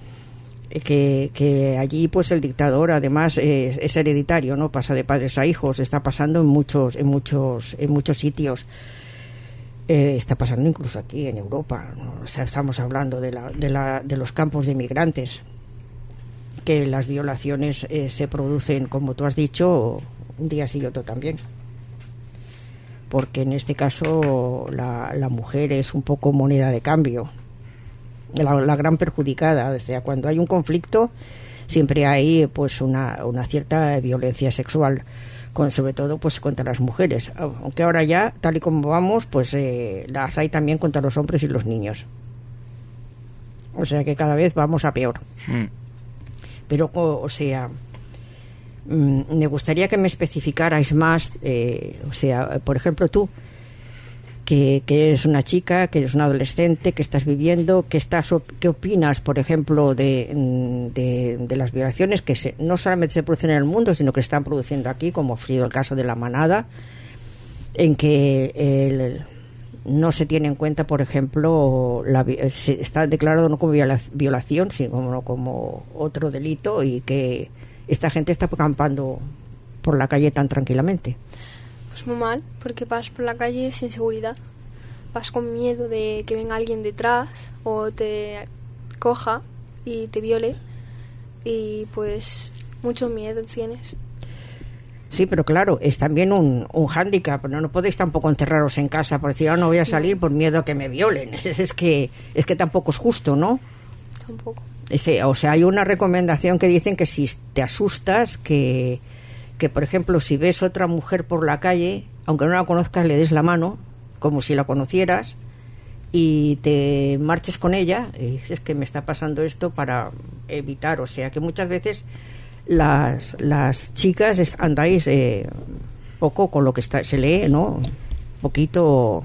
que allí pues el dictador además es hereditario, no pasa de padres a hijos. Está pasando en muchos sitios, está pasando incluso aquí en Europa, ¿no? O sea, estamos hablando de los campos de inmigrantes, que las violaciones se producen, como tú has dicho, un día sí y otro también, porque en este caso la mujer es un poco moneda de cambio, la gran perjudicada. O sea, cuando hay un conflicto siempre hay pues una cierta violencia sexual, sobre todo pues contra las mujeres, aunque ahora ya tal y como vamos pues las hay también contra los hombres y los niños. O sea que cada vez vamos a peor. Pero me gustaría que me especificarais más, por ejemplo tú, que eres una chica, que eres una adolescente, que estás viviendo, ¿qué opinas, por ejemplo, de las violaciones que no solamente se producen en el mundo, sino que se están produciendo aquí, como ha sido el caso de La Manada, en que no se tiene en cuenta, por ejemplo, está declarado no como violación, sino como otro delito, y que esta gente está acampando por la calle tan tranquilamente? Pues muy mal, porque vas por la calle sin seguridad. Vas con miedo de que venga alguien detrás o te coja y te viole, y pues mucho miedo tienes. Sí, pero claro, es también un hándicap. No podéis tampoco encerraros en casa por decir, no voy a salir por miedo a que me violen. Es que tampoco es justo, ¿no? Tampoco. O sea, hay una recomendación que dicen que si te asustas, que por ejemplo, si ves otra mujer por la calle, aunque no la conozcas, le des la mano, como si la conocieras, y te marches con ella, y dices que me está pasando esto para evitar. O sea, que muchas veces las chicas andáis poco con lo que se lee, ¿no? Un poquito,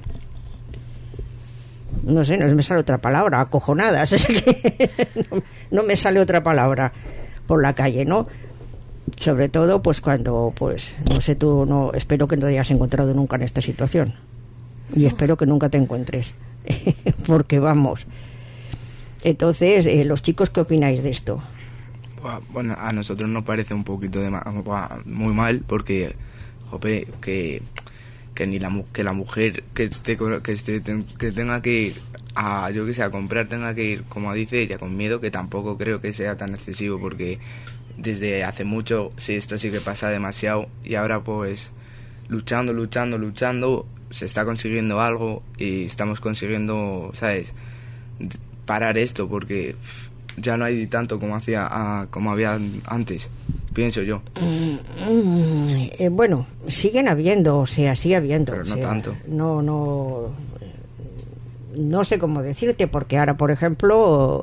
no sé, no me sale otra palabra, acojonadas. Es que no me sale otra palabra por la calle, ¿no? Sobre todo, pues cuando, pues, no sé, espero que no te hayas encontrado nunca en esta situación. Y espero que nunca te encuentres. Porque vamos. Entonces, los chicos, ¿qué opináis de esto? Bueno, a nosotros nos parece un poquito muy mal, porque, jope, que la mujer que tenga que ir a, yo que sé, a comprar, tenga que ir, como dice ella, con miedo, que tampoco creo que sea tan excesivo, porque desde hace mucho, sí, esto sí que pasa demasiado, y ahora pues luchando, se está consiguiendo algo, y estamos consiguiendo, ¿sabes?, parar esto, porque ya no hay tanto como había antes, pienso yo. Bueno, siguen habiendo, o sea, sigue habiendo. Pero no tanto. No sé cómo decirte, porque ahora, por ejemplo,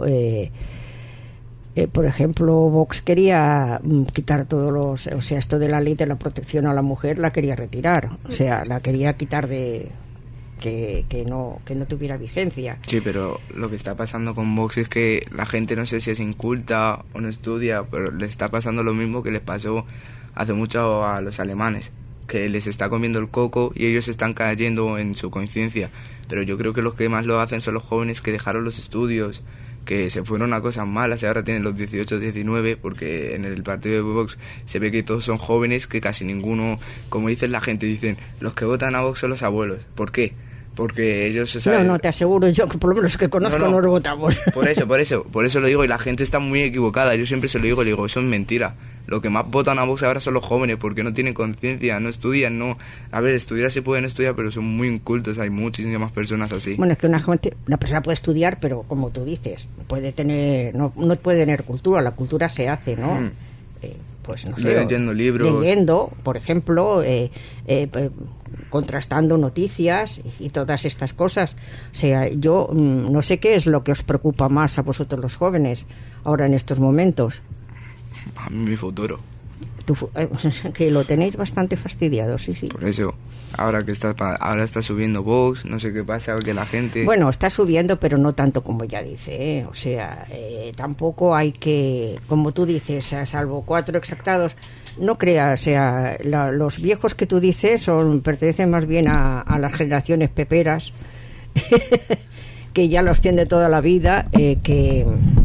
Vox quería quitar o sea, esto de la ley de la protección a la mujer la quería retirar, o sea, la quería quitar que no tuviera vigencia. Sí, pero lo que está pasando con Vox es que la gente, no sé si es inculta o no estudia, pero les está pasando lo mismo que les pasó hace mucho a los alemanes, que les está comiendo el coco y ellos están cayendo en su conciencia. Pero yo creo que los que más lo hacen son los jóvenes que dejaron los estudios, que se fueron a cosas malas y ahora tienen los 18, 19, porque en el partido de Vox se ve que todos son jóvenes, que casi ninguno, como dicen la gente, dicen, los que votan a Vox son los abuelos. ¿Por qué? Porque ellos se saben... No, te aseguro yo que por lo menos que conozco no lo votamos. Por eso lo digo, y la gente está muy equivocada. Yo siempre se lo digo, le digo, eso es mentira. Lo que más votan a Vox ahora son los jóvenes, porque no tienen conciencia, no estudian, no... A ver, estudiar se pueden estudiar, pero son muy incultos, hay muchísimas personas así. Bueno, es que una persona puede estudiar, pero como tú dices, puede tener no puede tener cultura, la cultura se hace, ¿no? Pues no sé, leyendo libros, por ejemplo, contrastando noticias y todas estas cosas. O sea, yo no sé qué es lo que os preocupa más a vosotros los jóvenes ahora en estos momentos. A mí mi futuro. Que lo tenéis bastante fastidiado, sí. Por eso, ahora está subiendo Vox, no sé qué pasa, que la gente... Bueno, está subiendo, pero no tanto como ya dice, ¿eh? O sea, tampoco hay que, como tú dices, a salvo 4 exactados, no creas, o sea, los viejos que tú dices pertenecen más bien a las generaciones peperas, que ya los tienen de toda la vida, ¿Qué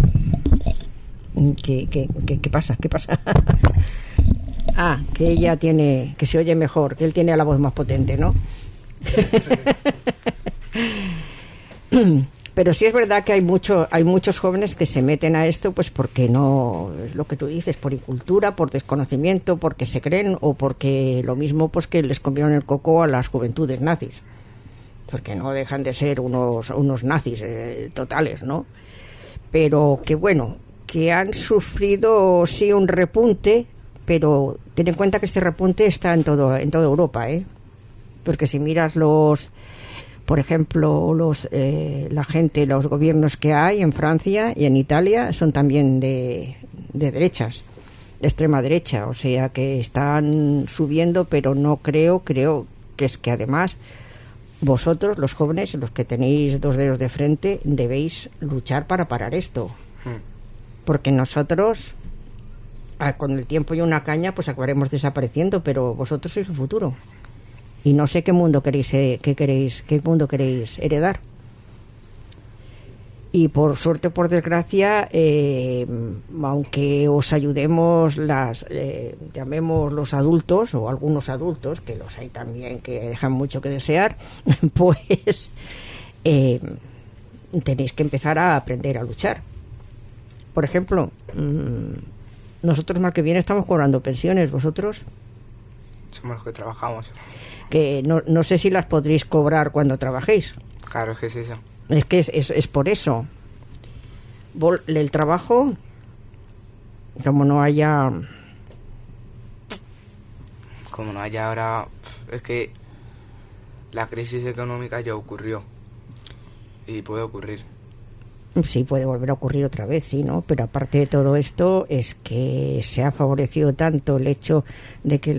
pasa? Que ella que se oye mejor, que él tiene la voz más potente, ¿no? Pero sí es verdad que hay muchos jóvenes que se meten a esto, pues porque no, es lo que tú dices, por incultura, por desconocimiento, porque se creen, o porque lo mismo, pues que les comieron el coco a las juventudes nazis, porque no dejan de ser unos nazis totales, ¿no? Pero que bueno, que han sufrido sí un repunte, pero ten en cuenta que este repunte está en toda Europa, porque si miras por ejemplo, los gobiernos que hay en Francia y en Italia son también de derechas, de extrema derecha, o sea que están subiendo, pero no creo que es que además vosotros, los jóvenes, los que tenéis 2 dedos de frente, debéis luchar para parar esto. Porque nosotros, con el tiempo y una caña, pues acabaremos desapareciendo, pero vosotros sois el futuro. Y no sé qué mundo queréis, qué mundo queréis heredar. Y por suerte o por desgracia, aunque os ayudemos llamemos los adultos, o algunos adultos, que los hay también que dejan mucho que desear, pues tenéis que empezar a aprender a luchar. Por ejemplo, nosotros mal que bien estamos cobrando pensiones, vosotros. Somos los que trabajamos. Que no sé si las podréis cobrar cuando trabajéis. Claro, es que es eso. Es que es por eso. El trabajo, como no haya ahora, es que la crisis económica ya ocurrió y puede ocurrir. Sí, puede volver a ocurrir otra vez, sí, ¿no? Pero aparte de todo esto, es que se ha favorecido tanto el hecho de que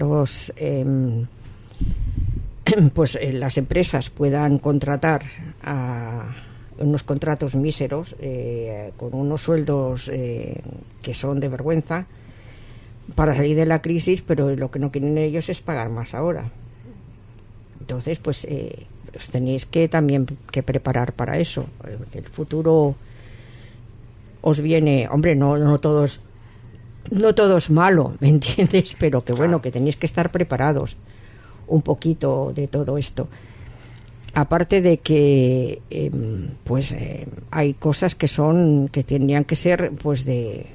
las empresas puedan contratar unos contratos míseros con unos sueldos que son de vergüenza para salir de la crisis, pero lo que no quieren ellos es pagar más ahora. Entonces, pues tenéis que también que preparar para eso. El futuro os viene, hombre, no todo es malo, ¿me entiendes? Pero que bueno, que tenéis que estar preparados un poquito de todo esto. Aparte de que hay cosas que tendrían que ser pues de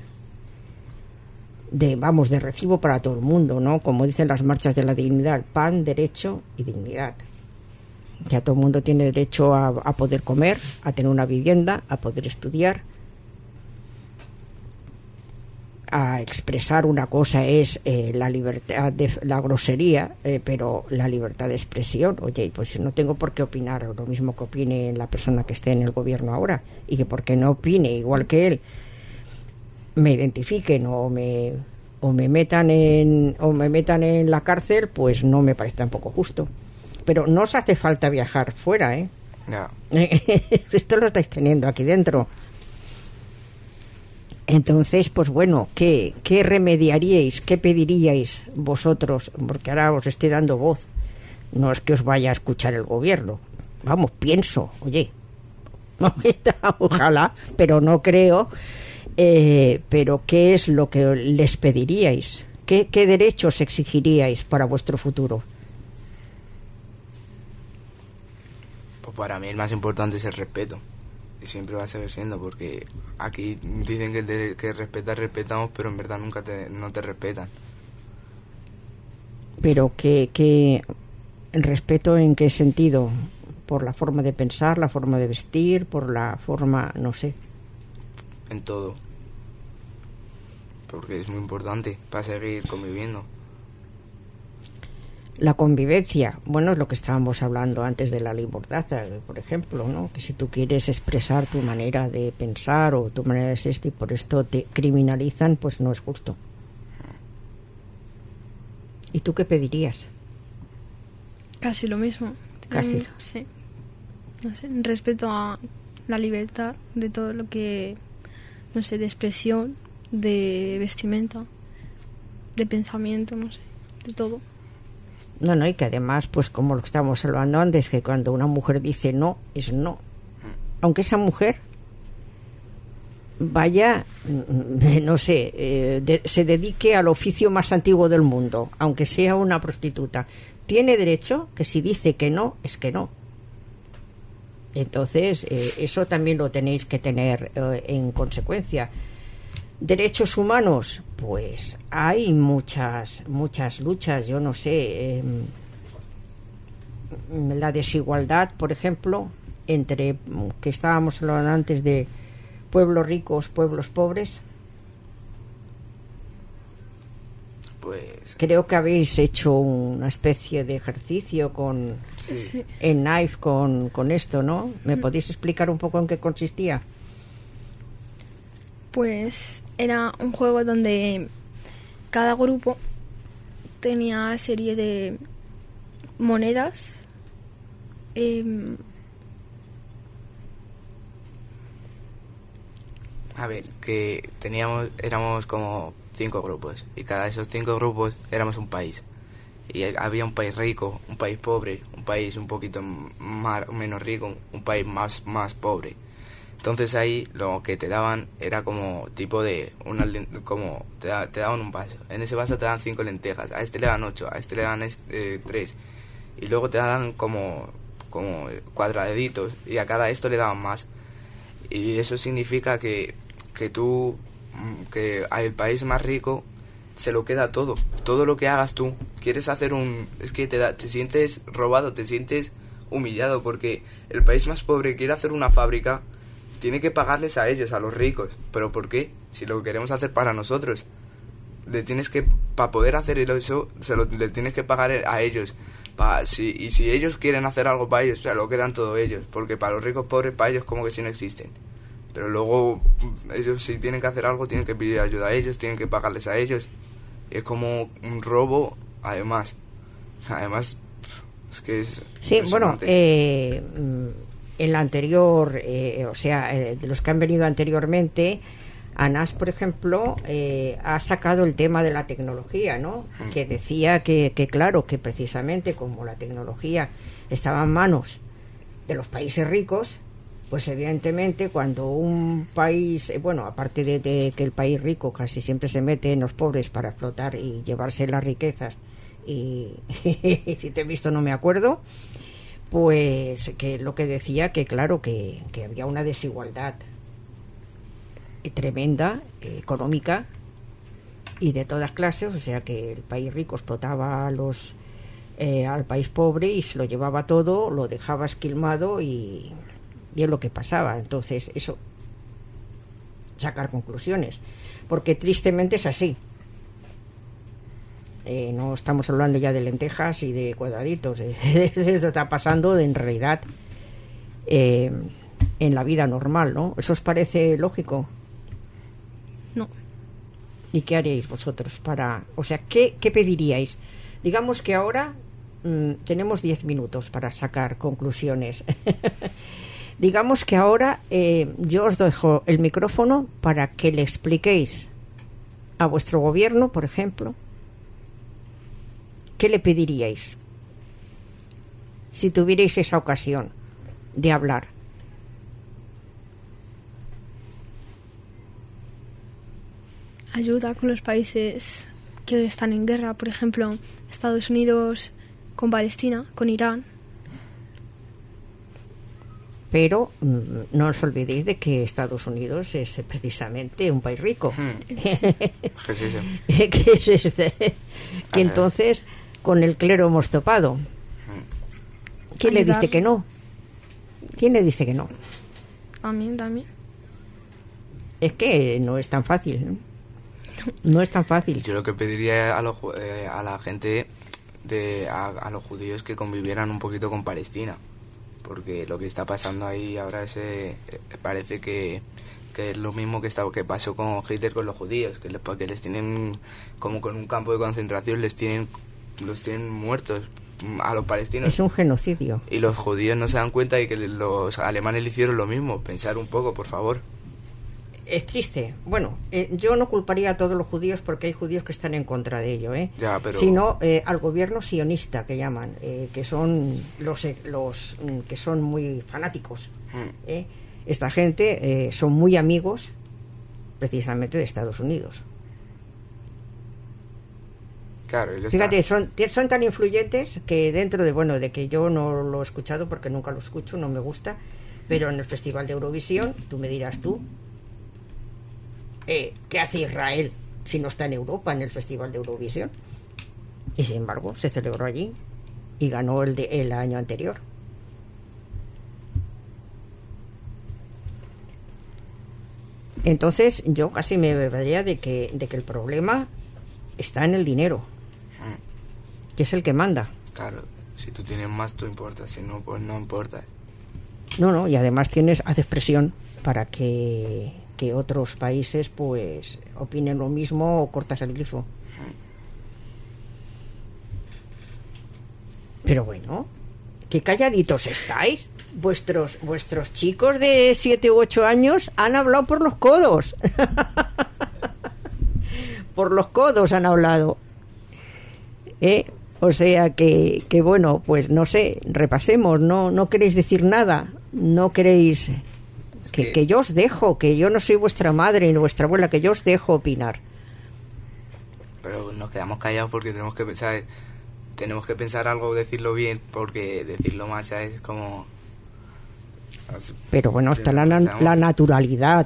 recibo para todo el mundo, ¿no? Como dicen las marchas de la dignidad: pan, derecho y dignidad. Ya todo el mundo tiene derecho a poder comer, a tener una vivienda, a poder estudiar. A expresar una cosa es la libertad de la grosería, pero la libertad de expresión, oye, pues no tengo por qué opinar lo mismo que opine la persona que esté en el gobierno ahora, y que porque no opine igual que él me identifiquen o me metan en la cárcel, pues no me parece tampoco justo. Pero no os hace falta viajar fuera, ¿eh? No. Esto lo estáis teniendo aquí dentro. Entonces, pues bueno, ¿qué remediaríais? ¿Qué pediríais vosotros? Porque ahora os estoy dando voz. No es que os vaya a escuchar el gobierno. Vamos, pienso, oye, ojalá, pero no creo. Pero ¿qué es lo que les pediríais? ¿Qué derechos exigiríais para vuestro futuro? Pues para mí el más importante es el respeto. Y siempre va a seguir siendo, porque aquí dicen que respetamos, pero en verdad no te respetan. Pero ¿el respeto en qué sentido? ¿Por la forma de pensar, la forma de vestir, por la forma, no sé? En todo. Porque es muy importante para seguir conviviendo. La convivencia, bueno, es lo que estábamos hablando antes de la ley Mordaza, por ejemplo, ¿no? Que si tú quieres expresar tu manera de pensar o tu manera de ser y por esto te criminalizan, pues no es justo. ¿Y tú qué pedirías? Casi lo mismo. Casi. Sí. No sé, respeto a la libertad de todo lo que, no sé, de expresión, de vestimenta, de pensamiento, no sé, de todo. No, y que además, pues como lo que estábamos hablando antes, que cuando una mujer dice no, es no. Aunque esa mujer vaya, no sé, se dedique al oficio más antiguo del mundo, aunque sea una prostituta, tiene derecho que si dice que no, es que no. Entonces, eso también lo tenéis que tener en consecuencia. Derechos humanos, pues hay muchas luchas, yo no sé, la desigualdad, por ejemplo, entre, que estábamos hablando antes de pueblos ricos, pueblos pobres. Pues creo que habéis hecho una especie de ejercicio en Knife con esto, ¿no? ¿Me podéis explicar un poco en qué consistía? Pues era un juego donde cada grupo tenía serie de monedas A ver, que éramos como 5 grupos y cada de esos 5 grupos éramos un país. Y había un país rico, un país pobre, un país un poquito menos rico, un país más pobre. Entonces ahí lo que te daban era como tipo de como te daban un vaso. En ese vaso te dan 5 lentejas, a este le dan 8, a este le dan 3. Y luego te dan como cuadraditos y a cada esto le daban más. Y eso significa que el país más rico se lo queda todo lo que hagas tú. Quieres hacer es que te sientes robado, te sientes humillado, porque el país más pobre quiere hacer una fábrica, tiene que pagarles a ellos, a los ricos. ¿Pero por qué? Si lo queremos hacer para nosotros, para poder hacer eso, le tienes que pagar a ellos. Y si ellos quieren hacer algo para ellos, se lo quedan todo ellos, porque para los ricos pobres, para ellos como que si no existen. Pero luego ellos si tienen que hacer algo, tienen que pedir ayuda a ellos, tienen que pagarles a ellos. Y es como un robo, además es que es sí, bueno, en la anterior, de los que han venido anteriormente, Anas, por ejemplo, ha sacado el tema de la tecnología, ¿no? Que decía que claro, que precisamente como la tecnología estaba en manos de los países ricos, pues evidentemente cuando un país, aparte de que el país rico casi siempre se mete en los pobres para explotar y llevarse las riquezas, y si te he visto no me acuerdo, pues que lo que decía que claro, que había una desigualdad tremenda, económica y de todas clases, o sea que el país rico explotaba al país pobre y se lo llevaba todo, lo dejaba esquilmado y es lo que pasaba. Entonces eso, sacar conclusiones, porque tristemente es así. No estamos hablando ya de lentejas y de cuadraditos. Eso está pasando en realidad en la vida normal, ¿no? ¿Eso os parece lógico? No. ¿Y qué haríais vosotros qué pediríais? Digamos que ahora tenemos 10 minutos para sacar conclusiones. Digamos que ahora yo os dejo el micrófono para que le expliquéis a vuestro gobierno, por ejemplo, ¿qué le pediríais si tuvierais esa ocasión de hablar? Ayuda con los países que están en guerra, por ejemplo, Estados Unidos con Palestina, con Irán. Pero no os olvidéis de que Estados Unidos es precisamente un país rico. Que entonces con el clero hemos topado. ¿Quién le dice que no? ¿Quién le dice que no? También. Es que no es tan fácil, ¿no? No es tan fácil. Yo lo que pediría a la gente, a los judíos, que convivieran un poquito con Palestina, porque lo que está pasando ahí ahora parece que es lo mismo que pasó con Hitler con los judíos, que les tienen como con un campo de concentración, los tienen muertos a los palestinos. Es un genocidio. Y los judíos no se dan cuenta de que los alemanes le hicieron lo mismo. Pensar un poco, por favor. Es triste. Bueno, yo no culparía a todos los judíos, porque hay judíos que están en contra de ello, ya, pero... sino al gobierno sionista, que llaman, que son los que son muy fanáticos. Esta gente son muy amigos precisamente de Estados Unidos. Claro, fíjate, son tan influyentes que dentro de que yo no lo he escuchado porque nunca lo escucho, no me gusta, pero en el Festival de Eurovisión, tú me dirás ¿qué hace Israel si no está en Europa en el Festival de Eurovisión? Y sin embargo se celebró allí y ganó el año anterior. Entonces yo casi me bebería de que el problema está en el dinero, que es el que manda. Claro, si tú tienes más tú importas, si no, pues no importas. No, y además haces presión para que otros países pues opinen lo mismo, o cortas el grifo. Pero bueno, qué calladitos estáis. Vuestros chicos de 7 u 8 años han hablado por los codos. Por los codos han hablado. O sea que bueno, pues no sé, repasemos. No queréis decir nada. No queréis... Que yo os dejo, que yo no soy vuestra madre ni vuestra abuela, que yo os dejo opinar. Pero nos quedamos callados porque tenemos que pensar algo, decirlo bien, porque decirlo mal, ¿sabes? Como... Pero bueno, está la naturalidad.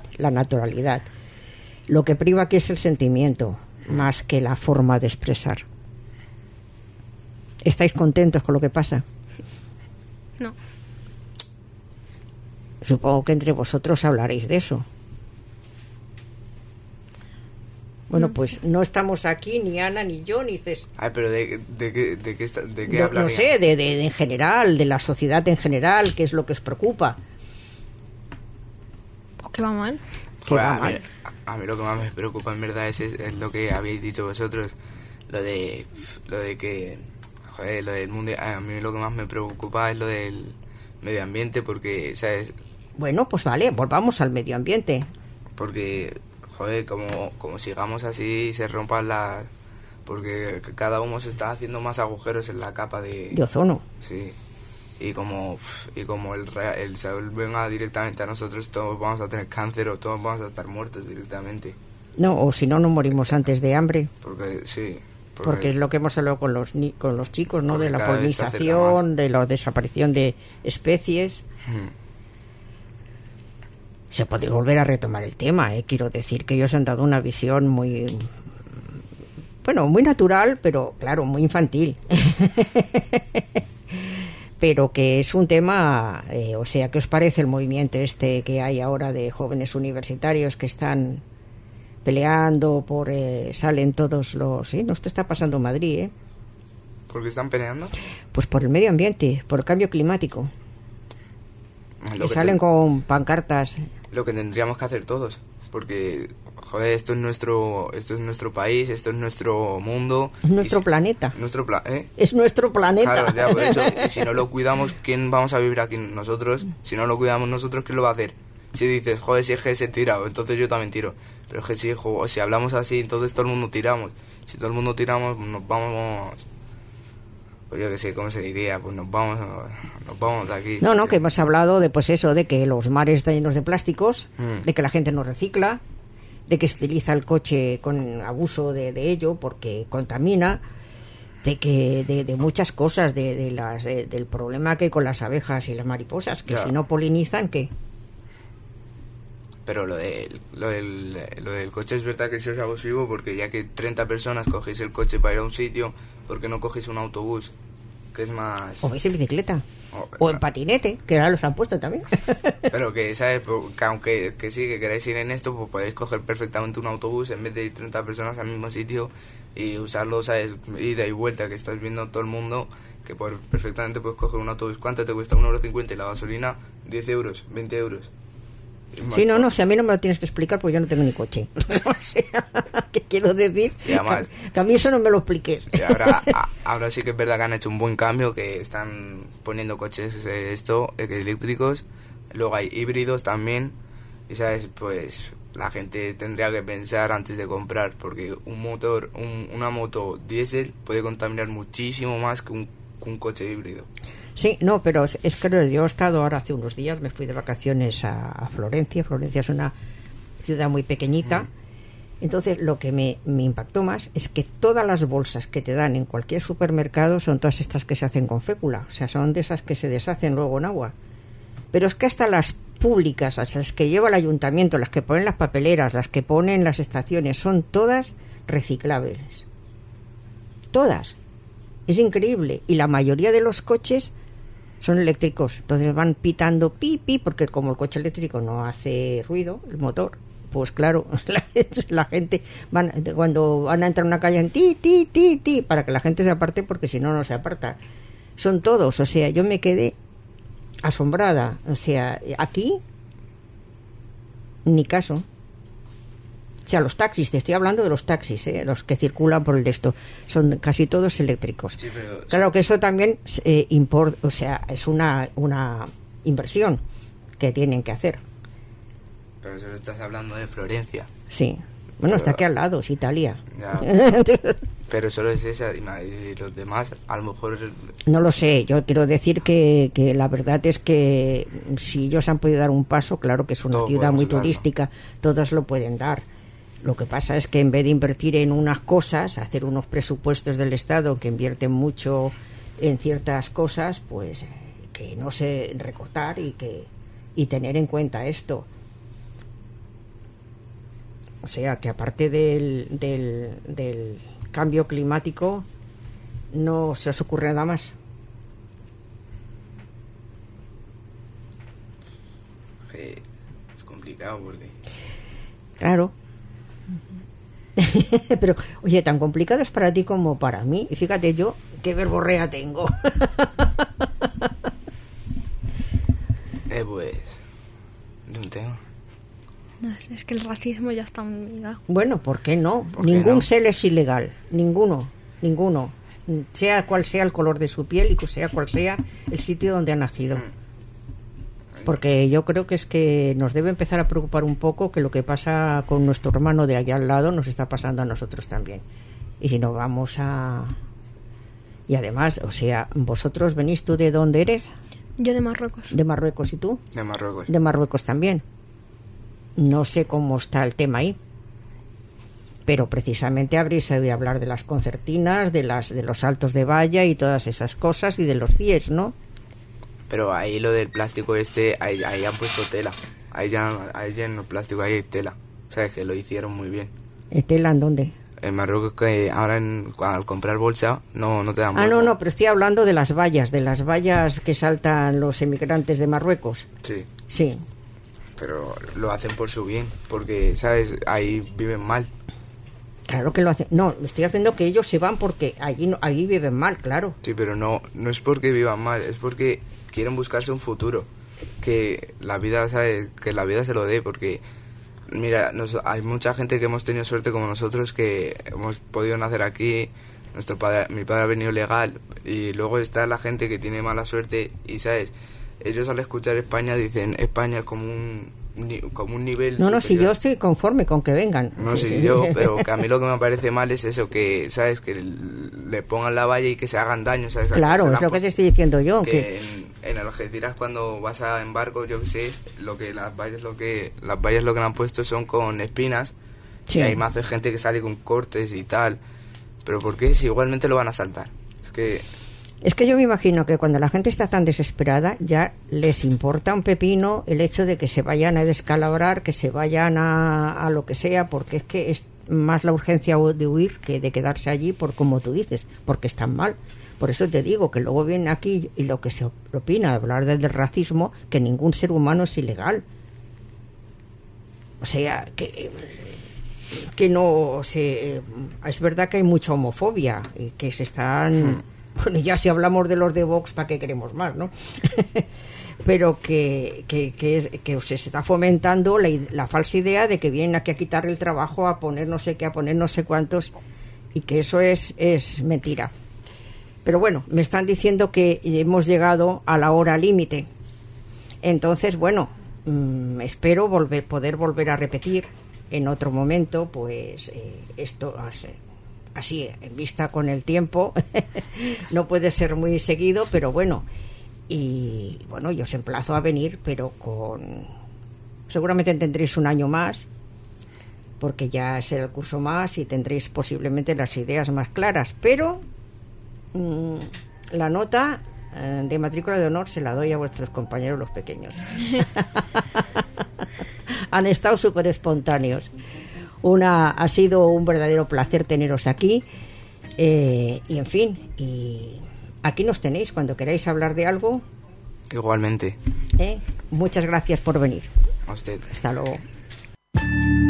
Lo que priva aquí es el sentimiento, más que la forma de expresar. ¿Estáis contentos con lo que pasa? No. Supongo que entre vosotros hablaréis de eso. Bueno, pues no estamos aquí, ni Ana, ni yo, ni César. Ay, pero ¿de qué hablaría? No sé, de en general, de la sociedad en general, ¿qué es lo que os preocupa? ¿Qué va mal? A mí lo que más me preocupa en verdad es lo que habéis dicho vosotros, lo de que, joder, lo del mundo. A mí lo que más me preocupa es lo del medio ambiente, porque, ¿sabes? Bueno, pues vale, volvamos al medio ambiente. Porque, joder, como sigamos así, se rompan las... Porque cada uno se está haciendo más agujeros en la capa de ozono. Sí. Y como el sol venga directamente a nosotros, todos vamos a tener cáncer o todos vamos a estar muertos directamente. No, o si no, nos morimos antes de hambre. Porque, sí. Porque es lo que hemos hablado con los chicos, ¿no? De la polinización, de la desaparición de especies. Se puede volver a retomar el tema, quiero decir que ellos han dado una visión muy natural, pero claro, muy infantil. Pero que es un tema, o sea, ¿qué os parece el movimiento este que hay ahora de jóvenes universitarios que están peleando por... salen todos los... ¿no? Esto está pasando en Madrid, ¿Por qué están peleando? Pues por el medio ambiente, por el cambio climático. Que salen con pancartas. Lo que tendríamos que hacer todos, porque... Joder, esto es nuestro país, esto es nuestro mundo. Es nuestro planeta. Es nuestro planeta. Claro, ya, por eso. Y si no lo cuidamos, ¿quién vamos a vivir aquí? Nosotros. Si no lo cuidamos nosotros, ¿quién lo va a hacer? Si dices, joder, si es que se tira, entonces yo también tiro. Pero es que si hablamos así, entonces todo el mundo tiramos. Si todo el mundo tiramos, nos vamos... Pues yo que sé, ¿cómo se diría? Pues nos vamos de aquí. No, que hemos hablado de pues eso, de que los mares están llenos de plásticos, de que la gente no recicla, de que se utiliza el coche con abuso de ello porque contamina, de muchas cosas, del problema que hay con las abejas y las mariposas, que si no polinizan, ¿qué? Pero lo del coche es verdad que sí es abusivo, porque ya que 30 personas cogéis el coche para ir a un sitio, ¿por qué no cogéis un autobús? Que es más... O vais en bicicleta. O en patinete, que ahora los han puesto también. Pero que, ¿sabes? Que aunque sí, que queráis ir en esto, pues podéis coger perfectamente un autobús en vez de ir 30 personas al mismo sitio y usarlo, ¿sabes? Ida y vuelta, que estás viendo todo el mundo, que perfectamente puedes coger un autobús. ¿Cuánto te cuesta? 1,50 €, y la gasolina 10 euros, 20 euros. Sí, no, si a mí no me lo tienes que explicar, pues yo no tengo ni coche. O sea, ¿qué quiero decir? Y además, que a mí eso no me lo expliques. Y ahora sí que es verdad que han hecho un buen cambio, que están poniendo coches eléctricos, luego hay híbridos también, y sabes, pues la gente tendría que pensar antes de comprar, porque una moto diésel puede contaminar muchísimo más que un coche híbrido. Sí, no, pero es que yo he estado ahora hace unos días, me fui de vacaciones a Florencia. Florencia es una ciudad muy pequeñita. Entonces lo que me impactó más es que todas las bolsas que te dan en cualquier supermercado son todas estas que se hacen con fécula, o sea, son de esas que se deshacen luego en agua. Pero es que hasta las públicas, las que lleva el ayuntamiento, las que ponen las papeleras, las que ponen las estaciones, son todas reciclables. Todas. Es increíble. Y la mayoría de los coches son eléctricos, entonces van pitando pi, porque como el coche eléctrico no hace ruido, el motor, pues claro, la gente cuando van a entrar a una calle en ti, para que la gente se aparte, porque si no, no se aparta. Son todos, o sea, yo me quedé asombrada, o sea, aquí ni caso. O sea, los taxis, te estoy hablando de los taxis, los que circulan por el de esto, son casi todos eléctricos. Sí, pero... Claro que eso también o sea, es una inversión que tienen que hacer. Pero solo estás hablando de Florencia. Sí. Bueno, está aquí al lado, es Italia. Ya, pero solo es esa y los demás, a lo mejor... No lo sé, yo quiero decir que la verdad es que si ellos han podido dar un paso, claro que es una ciudad muy turística, todos lo pueden dar. Lo que pasa es que en vez de invertir en unas cosas, hacer unos presupuestos del Estado que invierten mucho en ciertas cosas, pues que no sé, recortar y tener en cuenta esto. O sea, que aparte del cambio climático, no se os ocurre nada más. Es complicado porque... Claro. Pero, oye, tan complicado es para ti como para mí. Y fíjate yo, qué verborrea tengo. Pues... de un tema. No, es que el racismo ya está muy dado. Bueno, ¿por qué no? Ningún ser es ilegal. Ninguno. Sea cual sea el color de su piel y sea cual sea el sitio donde ha nacido. Porque yo creo que es que nos debe empezar a preocupar un poco que lo que pasa con nuestro hermano de allá al lado nos está pasando a nosotros también. Y si no vamos a... Y además, o sea, ¿vosotros venís tú de dónde eres? Yo de Marruecos. ¿De Marruecos y tú? De Marruecos. De Marruecos también. No sé cómo está el tema ahí. Pero precisamente habréis oído hablar de las concertinas, de los saltos de valla y todas esas cosas y de los CIES, ¿no? Pero ahí lo del plástico ahí han puesto tela. Ahí ya en el plástico hay tela. O sea, que lo hicieron muy bien. ¿Tela en dónde? En Marruecos, que ahora al comprar bolsa no te dan bolsa. No, pero estoy hablando de las vallas que saltan los emigrantes de Marruecos. Sí. Pero lo hacen por su bien, porque, ¿sabes? Ahí viven mal. Claro que lo hacen. No, me estoy haciendo que ellos se van porque allí viven mal, claro. Sí, pero no es porque vivan mal, es porque quieren buscarse un futuro, que la vida, ¿sabes? Que la vida se lo dé, porque mira, hay mucha gente que hemos tenido suerte como nosotros, que hemos podido nacer aquí. Mi padre ha venido legal, y luego está la gente que tiene mala suerte y, ¿sabes? Ellos al escuchar España dicen España como un nivel No, superior. si yo estoy conforme con que vengan. No, sí, pero que a mí lo que me parece mal es eso, que, ¿sabes? Que le pongan la valla y que se hagan daño, ¿sabes? Claro, es lo que te estoy diciendo yo. Que en Algeciras, cuando vas en barco, yo qué sé, las vallas lo que le han puesto son con espinas, y hay más de gente que sale con cortes y tal. Pero ¿por qué? Si igualmente lo van a saltar. Es que yo me imagino que cuando la gente está tan desesperada, ya les importa un pepino el hecho de que se vayan a descalabrar, que se vayan a lo que sea, porque es que es más la urgencia de huir que de quedarse allí, por como tú dices, porque están mal. Por eso te digo que luego vienen aquí y lo que se opina de hablar del racismo, que ningún ser humano es ilegal. O sea, que no se... Es verdad que hay mucha homofobia y que se están... Bueno, ya si hablamos de los de Vox, ¿para qué queremos más, no? Pero que se está fomentando la falsa idea de que vienen aquí a quitarle el trabajo, a poner no sé qué, a poner no sé cuántos, y que eso es mentira. Pero bueno, me están diciendo que hemos llegado a la hora límite. Entonces, bueno, espero poder volver a repetir en otro momento, pues esto así, en vista con el tiempo. No puede ser muy seguido, pero bueno. Y bueno, yo os emplazo a venir, pero seguramente tendréis un año más, porque ya será el curso más y tendréis posiblemente las ideas más claras, pero la nota de matrícula de honor se la doy a vuestros compañeros los pequeños. Han estado súper espontáneos. Ha sido un verdadero placer teneros aquí, y en fin, y aquí nos tenéis cuando queráis hablar de algo. Igualmente. Muchas gracias por venir. A usted. Hasta luego.